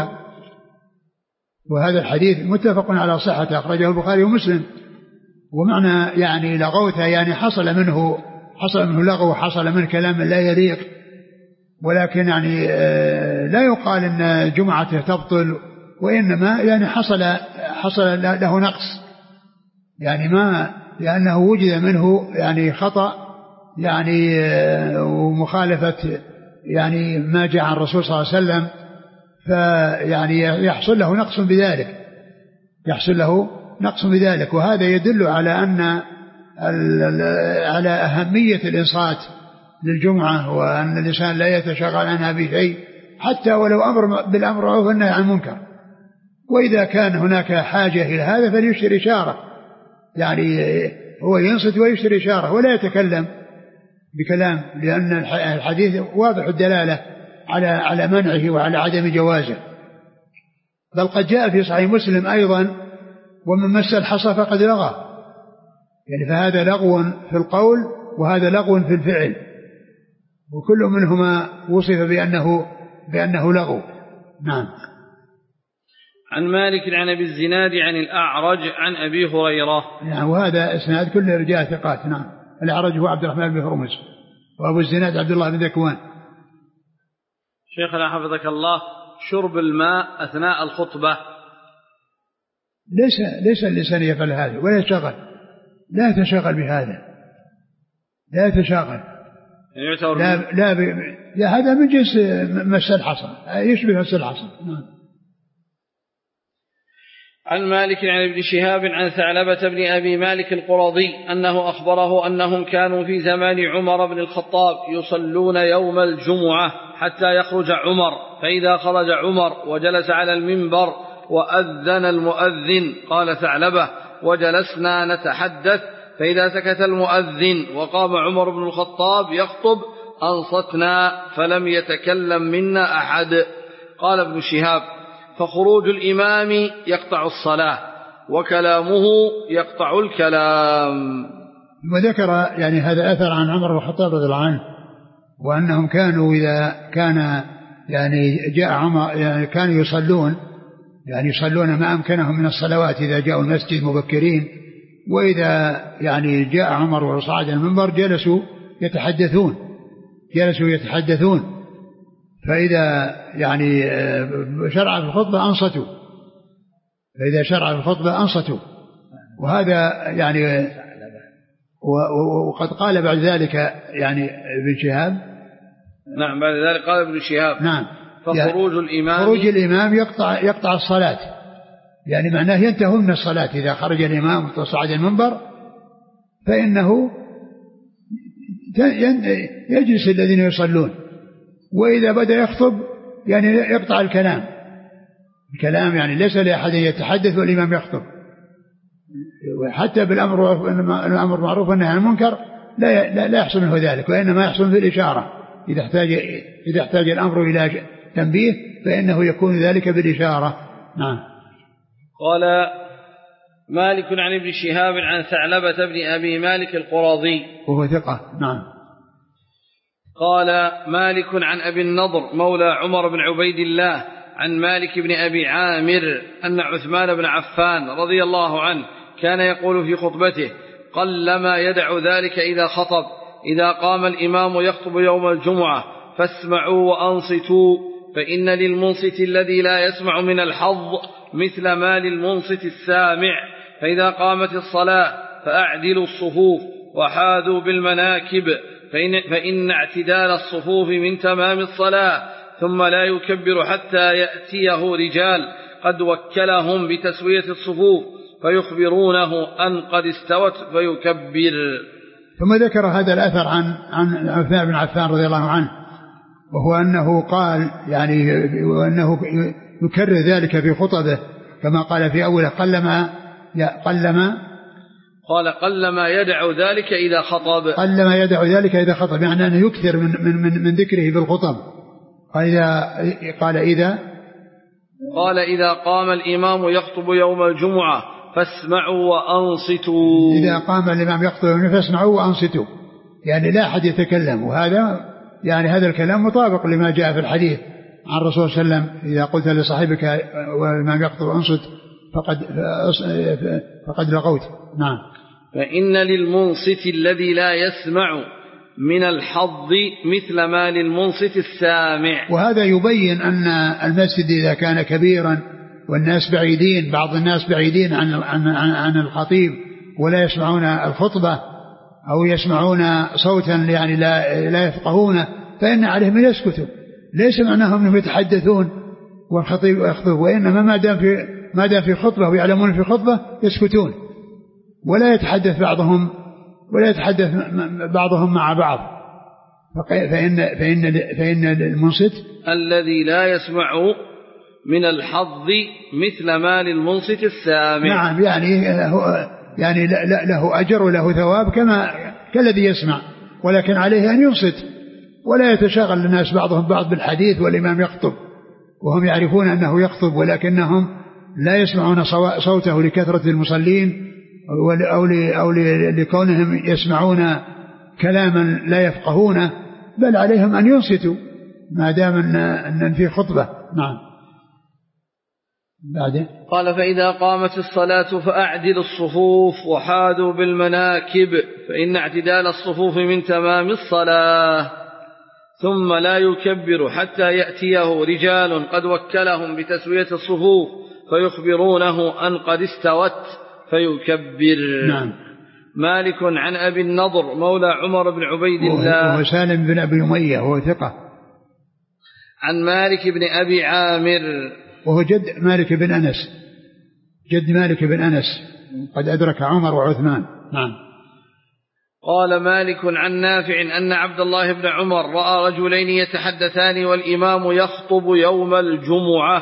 وهذا الحديث متفق على صحته، أخرجه البخاري ومسلم. ومعنى يعني لغوت يعني حصل منه حصل منه لغو، حصل منه كلام لا يليق، ولكن يعني لا يقال إن جمعته تبطل، وإنما يعني حصل حصل له نقص، يعني ما لأنه وجد منه يعني خطأ يعني ومخالفة يعني ما جاء عن الرسول صلى الله عليه وسلم، فيعني يحصل له نقص بذلك يحصل له نقص بذلك. وهذا يدل على أن على أهمية الإنصات للجمعة، وأن الإنسان لا يتشغل عنها بشيء حتى ولو أمر بالأمر أو النهي عن المنكر. وإذا كان هناك حاجة إلى هذا فليشتري إشارة، يعني هو ينصت ويشتري إشارة ولا يتكلم بكلام، لأن الحديث واضح الدلالة على على منعه وعلى عدم جوازه. بل قد جاء في صحيح مسلم أيضا: ومن مس الحصى فقد لغى. يعني فهذا لغو في القول وهذا لغو في الفعل، وكل منهما وصف بأنه بأنه لغو. نعم. عن مالك عن أبي الزناد عن الأعرج عن أبي هريرة. نعم. وهذا إسناد كل رجال ثقات. نعم. الأعرج هو عبد الرحمن بن هرمز، وأبو الزناد عبد الله بن ذكوان. شيخنا حفظك الله، شرب الماء أثناء الخطبة ليس ليس الإنسان يفعل هذا ولا يتشغل، لا يتشغل بهذا، لا يتشغل لا لا, ب... لا هذا من جنس مس الحصى، يشبه مس الحصى. نعم. عن مالك عن ابن شهاب عن ثعلبة بن أبي مالك القرظي أنه أخبره أنهم كانوا في زمان عمر بن الخطاب يصلون يوم الجمعة حتى يخرج عمر، فإذا خرج عمر وجلس على المنبر وأذن المؤذن، قال ثعلبة: وجلسنا نتحدث، فإذا سكت المؤذن وقام عمر بن الخطاب يخطب أنصتنا فلم يتكلم منا أحد. قال ابن شهاب: فخروج الإمام يقطع الصلاة وكلامه يقطع الكلام. وذكر يعني هذا أثر عن عمر بن الخطاب رضي الله عنه، وأنهم كانوا إذا كان يعني جاء عمر يعني كانوا يصلون يعني يصلون ما أمكنهم من الصلوات إذا جاءوا المسجد مبكرين، وإذا يعني جاء عمر وصعد المنبر جلسوا يتحدثون جلسوا يتحدثون فإذا يعني شرع في الخطبة أنصتوا فإذا شرع في الخطبة أنصتوا. وهذا يعني وقد قال بعد ذلك يعني ابن شهاب. نعم. بعد ذلك قال ابن شهاب: نعم. فخروج الإمام خروج الإمام يقطع يقطع الصلاة، يعني معناه ينتهون من الصلاة. إذا خرج الإمام وصعد المنبر فإنه يجلس الذين يصلون، وإذا بدأ يخطب يعني يقطع الكلام الكلام يعني ليس لأحد يتحدث والإمام يخطب، وحتى بالأمر الأمر معروف والنهي عن المنكر لا لا, لا يحصل منه ذلك، وإنما يحصل في الإشارة. إذا احتاج إذا احتاج الأمر إلى تنبيه فإنه يكون ذلك بالإشارة. نعم. قال مالك عن ابن شهاب عن ثعلبة بن أبي مالك القرظي وهو ثقة. نعم. قال مالك عن أبي النضر مولى عمر بن عبيد الله عن مالك بن أبي عامر أن عثمان بن عفان رضي الله عنه كان يقول في خطبته: قلما يدع ذلك إذا خطب، إذا قام الإمام يخطب يوم الجمعة فاسمعوا وأنصتوا، فإن للمنصت الذي لا يسمع من الحظ مثل ما للمنصت السامع. فإذا قامت الصلاة فأعدلوا الصفوف وحاذوا بالمناكب، فإن, فإن اعتدال الصفوف من تمام الصلاة، ثم لا يكبر حتى يأتيه رجال قد وكلهم بتسوية الصفوف فيخبرونه أن قد استوت فيكبر. ثم ذكر هذا الأثر عن عن عثمان بن عفان رضي الله عنه، وهو أنه قال يعني وأنه يكرر ذلك في خطبه كما قال في أوله: قلما قلما قال قلما يدع ذلك إذا خطب قلما يدع ذلك إذا خطب، يعني أنه يكثر من من من, من ذكره في الخطب. قال إذا قال إذا قال إذا قام الإمام يخطب يوم الجمعة فاسمعوا وأنصتوا. إذا قام الإمام يخطب يوم فاسمعوا وأنصتوا، يعني لا أحد يتكلم. وهذا يعني هذا الكلام مطابق لما جاء في الحديث عن الرسول صلى الله عليه وسلم: إذا قلت لصاحبك والإمام يخطب أنصت فقد فقد لغوت. نعم. فإن للمنصت الذي لا يسمع من الحظ مثل ما للمنصت السامع. وهذا يبين أن المسجد إذا كان كبيرا والناس بعيدين، بعض الناس بعيدين عن عن عن الخطيب ولا يسمعون الخطبة أو يسمعون صوتا يعني لا لا يفقهونه، فإن عليهم أن يسكتوا. ليس معناهم أنهم يتحدثون والخطيب يخطب، وإنما ما دام في ما دام في خطبة ويعلمون في خطبة يسكتون، ولا يتحدث بعضهم ولا يتحدث بعضهم مع بعض. فإن فإن فإن المنصت الذي لا يسمع من الحظ مثل ما للمنصت السامع. نعم، يعني يعني له أجر وله ثواب كما كالذي يسمع، ولكن عليه أن ينصت ولا يتشاغل الناس بعضهم بعض بالحديث والإمام يخطب وهم يعرفون أنه يخطب، ولكنهم لا يسمعون صوته لكثرة المصلين أو لكونهم يسمعون كلاما لا يفقهونه، بل عليهم أن ينصتوا ما دام أن في خطبة. نعم. بعده قال: فإذا قامت الصلاة فأعدلوا الصفوف وحاذوا بالمناكب، فإن اعتدال الصفوف من تمام الصلاة، ثم لا يكبر حتى يأتيه رجال قد وكلهم بتسوية الصفوف فيخبرونه أن قد استوت فيكبر. نعم. مالك عن أبي النضر مولى عمر بن عبيد الله وهو سالم بن أبي أمية وهو ثقة، عن مالك بن أبي عامر وهو جد مالك بن أنس، جد مالك بن أنس قد أدرك عمر وعثمان. نعم. قال مالك عن نافع أن عبد الله بن عمر رأى رجلين يتحدثان والإمام يخطب يوم الجمعة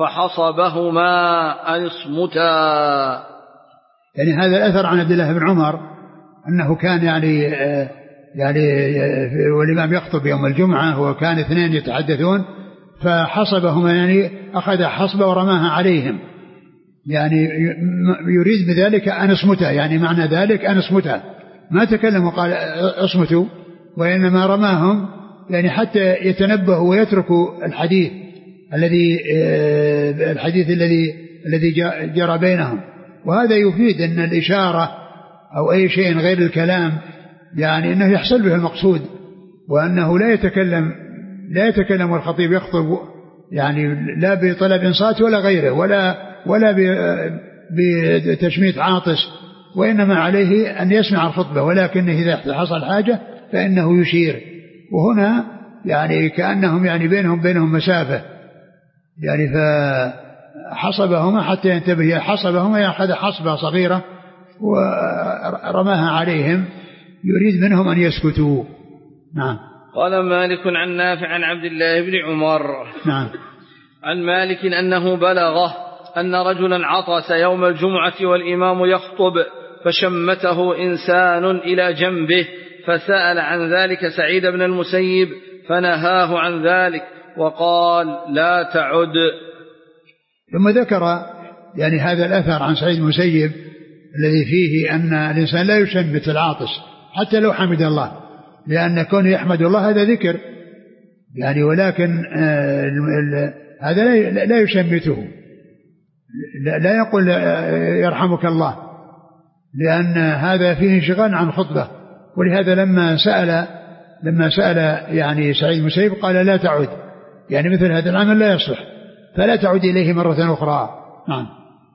فحصبهما أن اصمتا. يعني هذا الأثر عن عبد الله بن عمر أنه كان يعني يعني والإمام يخطب يوم الجمعة وكان اثنين يتحدثون فحصبهما، يعني أخذ حصبة ورماها عليهم، يعني يريد بذلك أن اصمتا، يعني معنى ذلك أن اصمتا، ما تكلم وقال اصمتوا، وإنما رماهم يعني حتى يتنبهوا ويتركوا الحديث الذي الحديث الذي الذي جرى بينهم. وهذا يفيد أن الإشارة أو أي شيء غير الكلام يعني أنه يحصل به المقصود، وأنه لا يتكلم لا يتكلم والخطيب يخطب يعني لا بطلب إنصات ولا غيره ولا ولا بتشميت عاطس، وإنما عليه أن يسمع الخطبة، ولكن إذا حصل حاجة فإنه يشير. وهنا يعني كأنهم يعني بينهم بينهم مسافة، يعني فحصبهما حتى ينتبه، حصبهما يأخذ حصبة صغيرة ورماها عليهم يريد منهم أن يسكتوا. نعم. قال مالك عن نافع عن عبد الله بن عمر نعم. عن مالك أنه بلغه أن رجلا عطس يوم الجمعة والإمام يخطب فشمته إنسان إلى جنبه فسأل عن ذلك سعيد بن المسيب فنهاه عن ذلك وقال لا تعد. ثم ذكر يعني هذا الأثر عن سعيد المسيب الذي فيه أن الإنسان لا يشمت العاطس حتى لو حمد الله، لأن كونه يحمد الله هذا ذكر يعني، ولكن هذا لا يشمته، لا يقول يرحمك الله، لأن هذا فيه انشغال عن خطبة. ولهذا لما سأل لما سأل يعني سعيد المسيب قال لا تعد، يعني مثل هذا العمل لا يصلح فلا تعد إليه مرة أخرى. نعم.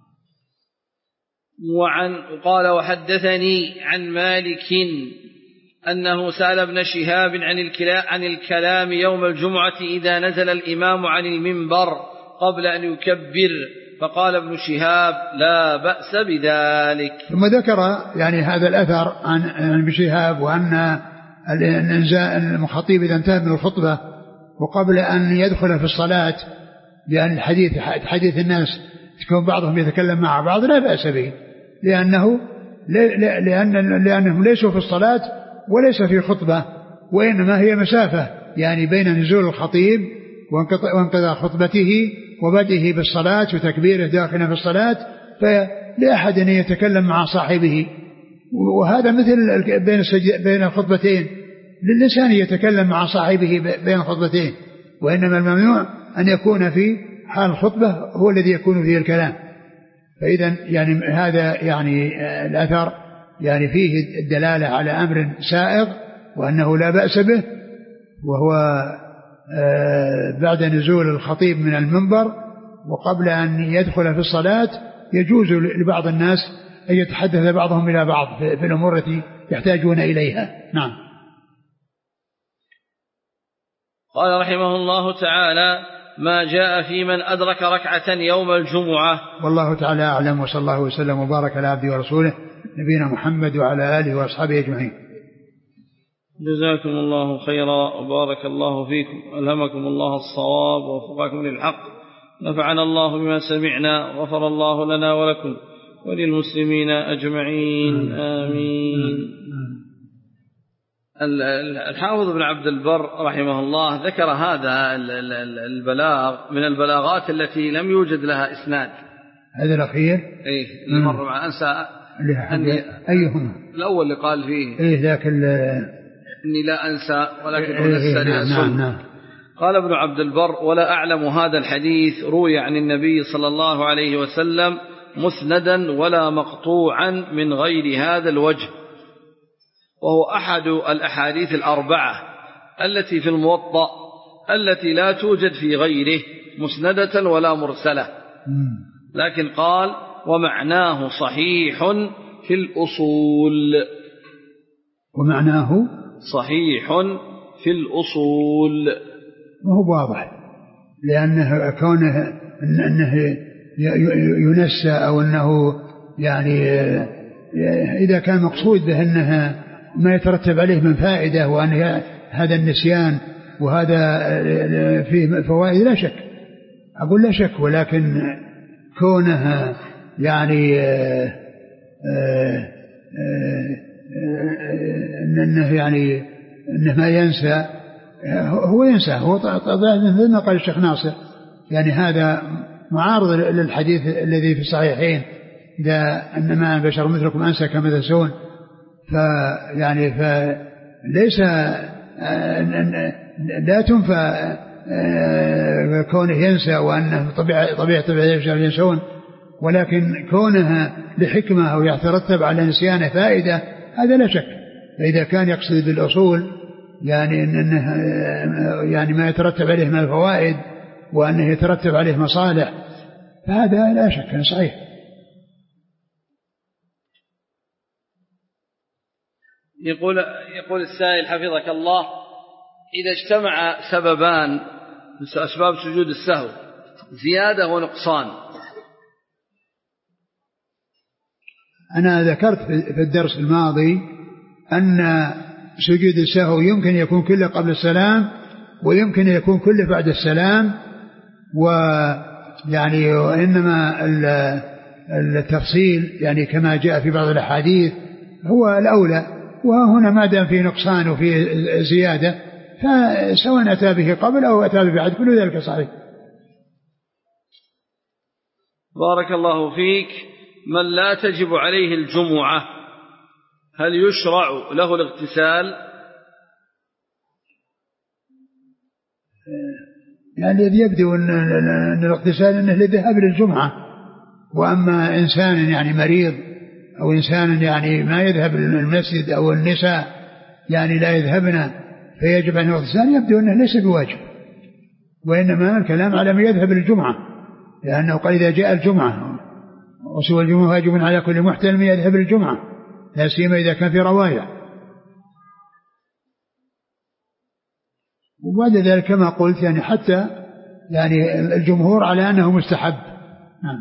وعن قال وحدثني عن مالك أنه سأل ابن شهاب عن الكلام يوم الجمعة إذا نزل الإمام عن المنبر قبل أن يكبر، فقال ابن شهاب لا بأس بذلك. ثم ذكر يعني هذا الأثر عن ابن شهاب وأن المخطيب إذا انتهى من الخطبة وقبل أن يدخل في الصلاة، لأن الحديث حديث الناس تكون بعضهم يتكلم مع بعض لا بأس به، لأنه لأن لأنهم ليسوا في الصلاة وليس في خطبة، وإنما هي مسافة يعني بين نزول الخطيب وانقضاء خطبته وبدئه بالصلاة وتكبيره داخلا في الصلاة، فلا أن يتكلم مع صاحبه. وهذا مثل بين بين الخطبتين، للإنسان يتكلم مع صاحبه بين الخطبتين، وإنما الممنوع أن يكون في حال الخطبة هو الذي يكون فيه الكلام. فإذا يعني هذا يعني الأثر يعني فيه الدلالة على أمر سائغ وأنه لا بأس به، وهو بعد نزول الخطيب من المنبر وقبل أن يدخل في الصلاة يجوز لبعض الناس أن يتحدث بعضهم إلى بعض في الأمور التي يحتاجون إليها. نعم. قال رحمه الله تعالى ما جاء في من أدرك ركعة يوم الجمعة. والله تعالى أعلم، وصلى الله وسلم وبارك على عبده ورسوله نبينا محمد وعلى آله وأصحابه أجمعين. جزاكم الله خيرا وبارك الله فيكم، ألهمكم الله الصواب ووفقكم للحق، نفعنا الله بما سمعنا، غفر الله لنا ولكم وللمسلمين أجمعين، آمين. الحافظ بن عبد البر رحمه الله ذكر هذا البلاغ من البلاغات التي لم يوجد لها إسناد. هذا الأخير إيه اللي مر مع أنسى أني أيهما الأول اللي قال فيه إيه ذاك إني لا أنسى ولكن أنسى لأسل. قال ابن عبد البر ولا أعلم هذا الحديث روي عن النبي صلى الله عليه وسلم مسندا ولا مقطوعا من غير هذا الوجه، وهو أحد الأحاديث الأربعة التي في الموطأ التي لا توجد في غيره مسندة ولا مرسلة، لكن قال ومعناه صحيح في الأصول. ومعناه صحيح في الأصول، وهو واضح، لأنه كونه أنه ينسى أو أنه يعني إذا كان مقصود به أنها ما يترتب عليه من فائدة وأن هذا النسيان وهذا فيه فوائد لا شك، أقول لا شك، ولكن كونها يعني آآ آآ أنه يعني أنه ما ينسى، هو ينسى، هو مثل ما قال الشيخ ناصر يعني هذا معارض للحديث الذي في الصحيحين إذا أنما بشر مثلكم أنسى كما تنسون، فيعني فليس لا تنفى كونه ينسى وأنه طبيعة طبيعة البشر ينسون، ولكن كونها لحكمة أو يترتب على نسيانه فائدة هذا لا شك. فإذا كان يقصد بالأصول يعني أنه يعني ما يترتب عليه من الفوائد وأنه يترتب عليه مصالح فهذا لا شك أنه صحيح. يقول يقول السائل حفظك الله إذا اجتمع سببان من أسباب سجود السهو زيادة ونقصان. أنا ذكرت في الدرس الماضي أن سجود السهو يمكن يكون كله قبل السلام ويمكن يكون كله بعد السلام، يعني وإنما التفصيل يعني كما جاء في بعض الأحاديث هو الأولى. وهنا ما دام في نقصان وفي زيادة فسواء أتى به قبل أو أتى به بعد كل ذلك صحيح. بارك الله فيك. من لا تجب عليه الجمعة هل يشرع له الاغتسال؟ يعني يبدو أن الاغتسال أنه لذهاب للجمعة. وأما إنسان يعني مريض أو إنسان يعني ما يذهب للمسجد أو النساء يعني لا يذهبن فيجب أن الاغتسال، يبدو أنه ليس بواجب، وإنما الكلام على من يذهب للجمعة، لأنه قال إذا جاء الجمعة وسوى الجمعة واجب على كل محتلم يذهب للجمعة، لا سيما إذا كان في رواية. وبعد ذلك كما قلت يعني حتى يعني الجمهور على أنه مستحب. نعم.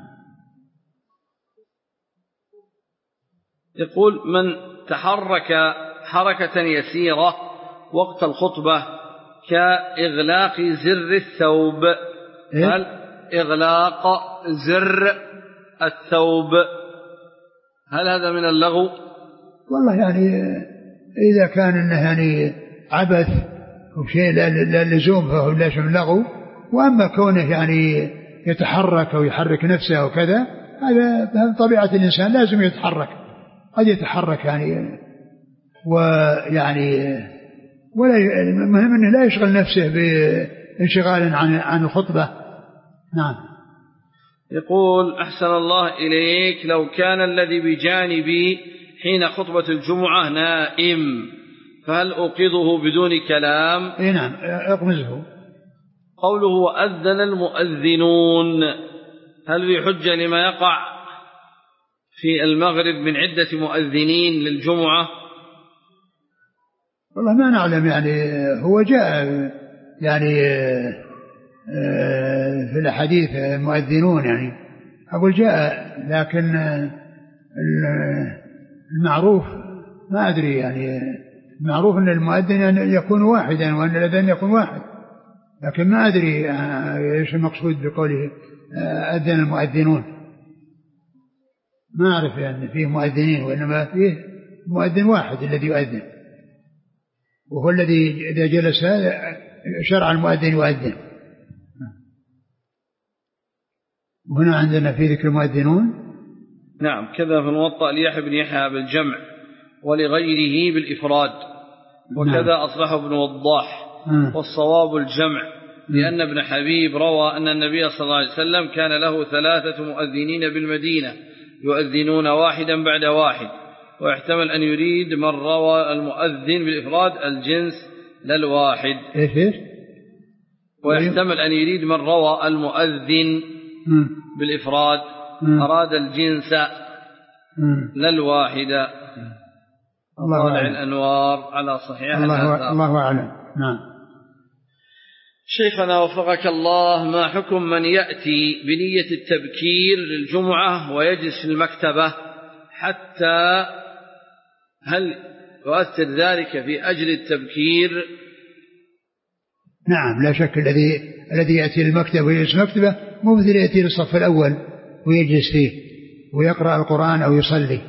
يقول من تحرك حركة يسيرة وقت الخطبة كإغلاق زر الثوب، إيه؟ هل إغلاق زر الثوب هل هذا من اللغو؟ والله يعني إذا كان إنه يعني عبث أو شيء لا لزوم فهو ليس من اللغو. وأما كونه يعني يتحرك أو يحرك نفسه وكذا هذا طبيعة الإنسان لازم يتحرك، قد يتحرك يعني ويعني ولا المهم أنه لا يشغل نفسه بانشغال عن عن الخطبة. نعم. يقول أحسن الله إليك، لو كان الذي بجانبي حين خطبة الجمعة نائم فهل أوقظه بدون كلام؟ إيه نعم أقمزه. قوله وأذن المؤذنون هل في حجة لما يقع في المغرب من عدة مؤذنين للجمعة؟ والله ما نعلم، يعني هو جاء يعني في الحديث المؤذنون يعني أقول جاء، لكن المعروف ما أدري، يعني المعروف أن المؤذن يكون واحدا وأن الأذان يكون واحد، لكن ما أدري إيش المقصود بقوله أذن المؤذنون. ما أعرف يعني فيه مؤذنين، وإنما فيه مؤذن واحد الذي يؤذن، وهو الذي إذا جلس شرع المؤذن يؤذن. وهنا عندنا في ذكر المؤذنون. نعم. كذا في الموطأ ليحيى بن يحيى بالجمع ولغيره بالإفراد، وكذا نعم. أصبح ابن وضاح م. والصواب الجمع، لأن ابن حبيب روى أن النبي صلى الله عليه وسلم كان له ثلاثة مؤذنين بالمدينة يؤذنون واحدا بعد واحد، ويحتمل أن يريد من روى المؤذن بالإفراد الجنس لا الواحد. إيش ويحتمل أن يريد من روى المؤذن م. بالإفراد م. أراد الجنس لا الواحد. طالع الأنوار على صحيح الله, الله أعلم. نعم. شيخنا وفقك الله، ما حكم من يأتي بنية التبكير للجمعة ويجلس في المكتبة، حتى هل يؤثر ذلك في أجل التبكير؟ نعم لا شك، الذي الذي يأتي للمكتبة ويجلس المكتبة مو مثل يأتي للصف الأول ويجلس فيه ويقرأ القرآن أو يصلي.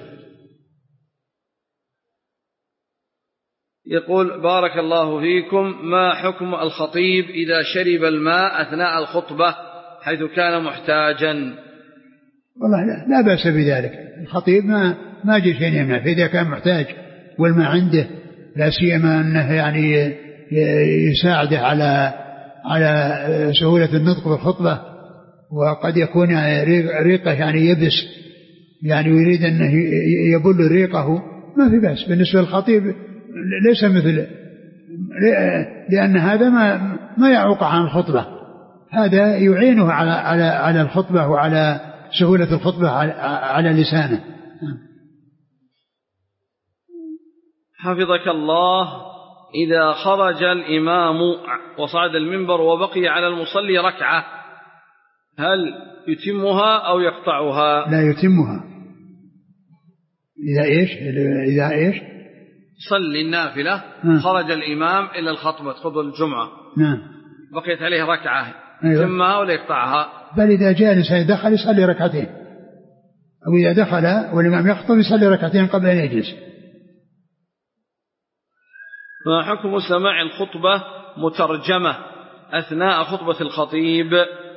يقول بارك الله فيكم، ما حكم الخطيب إذا شرب الماء أثناء الخطبة حيث كان محتاجا؟ والله لا, لا بأس بذلك، الخطيب ما ما جي شيء يمنع، فإذا كان محتاج والماء عنده، لا سيما أنه يعني يساعده على على سهولة النطق بالخطبة، وقد يكون ريقه يعني يبس يعني ويريد أنه يبل ريقه، ما في بأس بالنسبة للخطيب، ليس مثل، لأن هذا ما ما يعوق عن الخطبة، هذا يعينه على على على الخطبة وعلى سهولة الخطبة على, على لسانه. حفظك الله، إذا خرج الإمام وصعد المنبر وبقي على المصلي ركعة هل يتمها أو يقطعها؟ لا يتمها. إذا إيش إذا إيش صلي النافلة م. خرج الإمام إلى الخطبة خطبة الجمعة، نعم، بقيت عليه ركعة، أيوة. يتمها ولا يقطعها؟ بل إذا جاء الإنسان دخل يصلي ركعتين، أو إذا دخل والإمام يخطب يصلي ركعتين قبل أن يجلس. ما حكم سماع الخطبة مترجمة أثناء خطبة الخطيب؟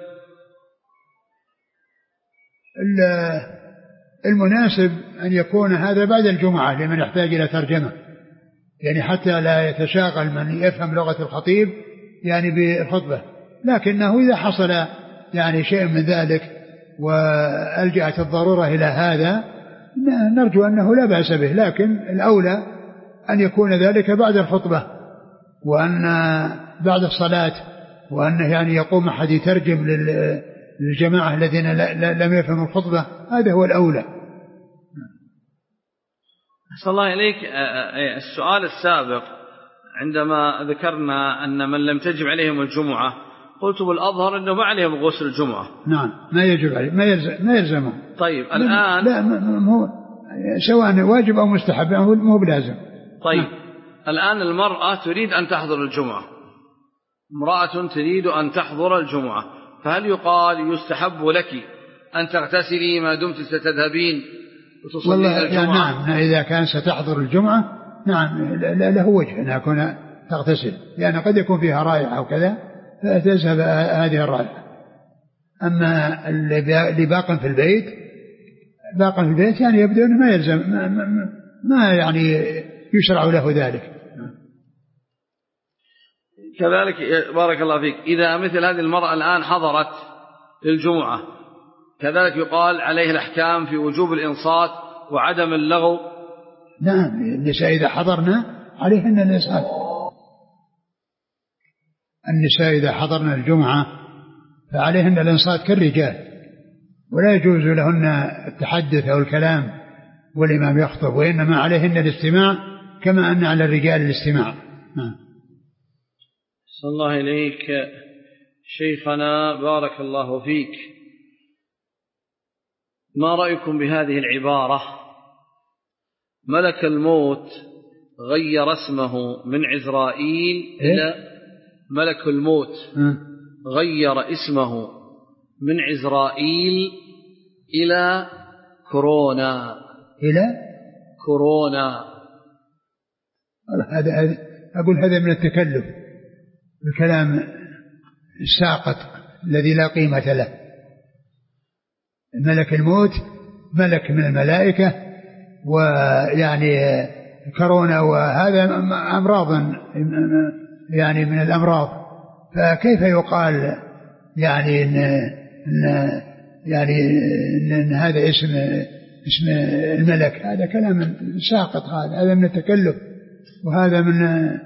المناسب أن يكون هذا بعد الجمعة لمن يحتاج إلى ترجمة، يعني حتى لا يتشاغل من يفهم لغة الخطيب يعني بالخطبة. لكنه إذا حصل يعني شيء من ذلك وألجأت الضرورة إلى هذا نرجو أنه لا بأس به، لكن الأولى أن يكون ذلك بعد الخطبة وأن بعد الصلاة، وأنه يعني يقوم أحد يترجم للجماعة الذين لم يفهموا الخطبة، هذا هو الأولى. أحسن الله إليك. السؤال السابق عندما ذكرنا أن من لم تجب عليهم الجمعة قلت بالأظهر أنه ما عليهم غسل الجمعة. نعم ما يجب عليهم، ما يلزم ما يلزمهم. طيب الآن لا مو سواء واجب أو مستحب مو بلازم. طيب نعم. الآن المرأة تريد أن تحضر الجمعة، امرأة تريد أن تحضر الجمعة، فهل يقال يستحب لك أن تغتسلي ما دمت ستذهبين وتصلين الجمعة؟ يعني نعم إذا كان ستحضر الجمعة نعم له وجه أن يكون تغتسل، لأن قد يكون فيها رائحة أو كذا فتذهب هذه الرائحة. أما اللي باق في البيت باق في البيت يعني يبدو أنه ما يلزم ما, ما, ما يعني يشرع له ذلك. كذلك بارك الله فيك، إذا مثل هذه المرأة الآن حضرت للجمعة كذلك يقال عليه الأحكام في وجوب الإنصات وعدم اللغو. نعم النساء إذا حضرنا عليهن الإنصات، النساء إذا حضرنا الجمعة فعليهن الإنصات كالرجال، ولا يجوز لهن التحدث أو الكلام والإمام يخطب، وإنما عليهن الاستماع كما أن على الرجال الاستماع. نعم. صلى الله إليك شيخنا بارك الله فيك، ما رأيكم بهذه العبارة: ملك الموت غير اسمه من عزرائيل إيه؟ إلى ملك الموت غير اسمه من عزرائيل إلى كورونا إلى كورونا. هذا أقول هذا من التكلف، الكلام الساقط الذي لا قيمة له. ملك الموت ملك من الملائكة، ويعني كورونا وهذا أمراض يعني من الأمراض، فكيف يقال يعني إن, إن يعني إن هذا اسم اسم الملك؟ هذا كلام ساقط، هذا هذا من التكلف، وهذا من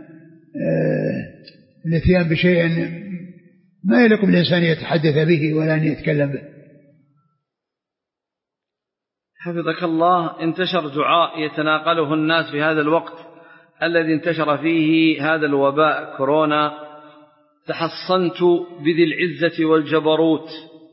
الاتيان بشيء ما يليق بالإنسان يتحدث به ولا أن يتكلم به. حفظك الله، انتشر دعاء يتناقله الناس في هذا الوقت الذي انتشر فيه هذا الوباء كورونا: تحصنت بذي العزة والجبروت،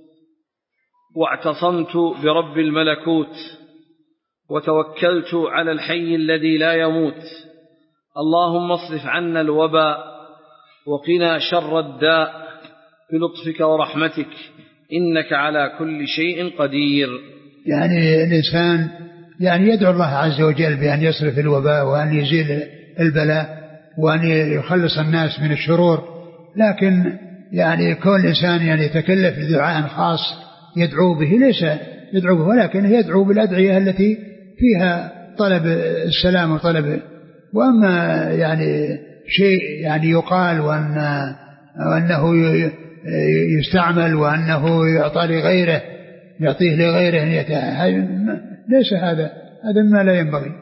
واعتصمت برب الملكوت، وتوكلت على الحي الذي لا يموت، اللهم اصرف عنا الوباء وقنا شر الداء بلطفك ورحمتك إنك على كل شيء قدير. يعني الإنسان يعني يدعو الله عز وجل بأن يصرف الوباء وأن يزيل البلاء وأن يخلص الناس من الشرور، لكن يعني كون الإنسان يعني يتكلف بدعاء خاص يدعو به، ليس يدعو به ولكن يدعو بالأدعية التي فيها طلب السلام وطلب. وأما يعني شيء يعني يقال وأن وأنه يستعمل وأنه يعطى لغيره يعطيه لغيره ليس هذا هذا ما لا ينبغي.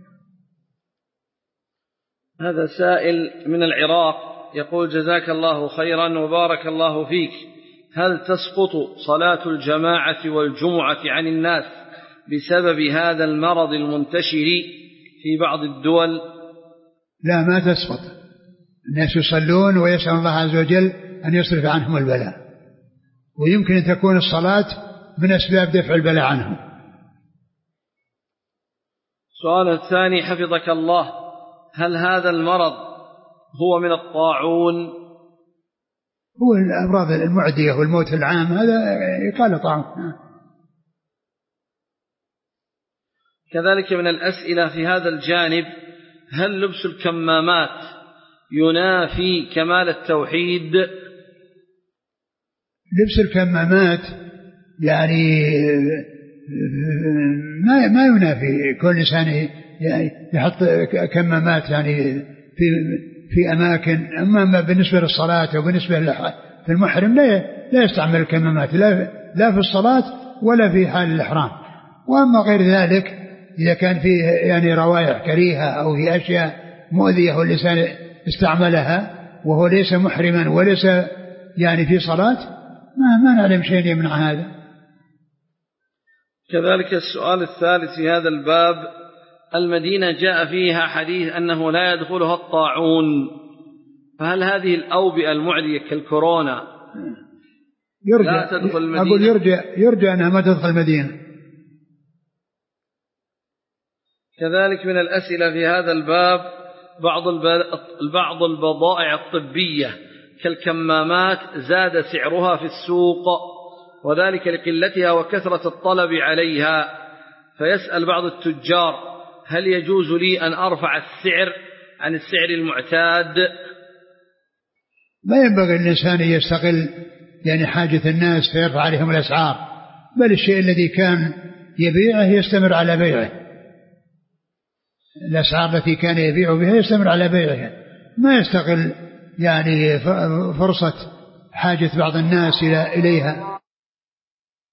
هذا سائل من العراق يقول: جزاك الله خيرا وبارك الله فيك، هل تسقط صلاة الجماعة والجمعة عن الناس بسبب هذا المرض المنتشر في بعض الدول؟ لا ما تسقط، الناس يصلون ويسأل الله عز وجل أن يصرف عنهم البلاء، ويمكن أن تكون الصلاة من أسباب دفع البلاء عنهم. السؤال الثاني حفظك الله: هل هذا المرض هو من الطاعون؟ هو الأمراض المعدية والموت العام هذا يقال طعام. كذلك من الأسئلة في هذا الجانب: هل لبس الكمامات ينافي كمال التوحيد؟ لبس الكمامات يعني ما ما ينافي كل إنسان يحط كمامات يعني في في أماكن. أما بالنسبة للصلاة وبالنسبة في المحرم لا لا يستعمل الكمامات لا لا في الصلاة ولا في حال الإحرام. وأما غير ذلك إذا كان فيه يعني روائح كريهة أو في أشياء مؤذية والإنسان استعملها وهو ليس محرما وليس يعني في صلاة ما ما نعلم شيء يمنع هذا. كذلك السؤال الثالث في هذا الباب: المدينة جاء فيها حديث أنه لا يدخلها الطاعون، فهل هذه الأوبئة المعدية كالكورونا يرجع لا تدخل المدينة؟ أقول يرجع, يرجع أنها ما تدخل المدينة. كذلك من الأسئلة في هذا الباب: بعض بعض البضائع الطبية كالكمامات زاد سعرها في السوق وذلك لقلتها وكثرة الطلب عليها، فيسأل بعض التجار: هل يجوز لي أن أرفع السعر عن السعر المعتاد؟ ما ينبغي الإنسان يستغل يعني حاجة الناس فيرفع عليهم الأسعار، بل الشيء الذي كان يبيعه يستمر على بيعه، الأسعار التي كان يبيع بها يستمر على بيعها، ما يستغل يعني فرصة حاجة بعض الناس إليها.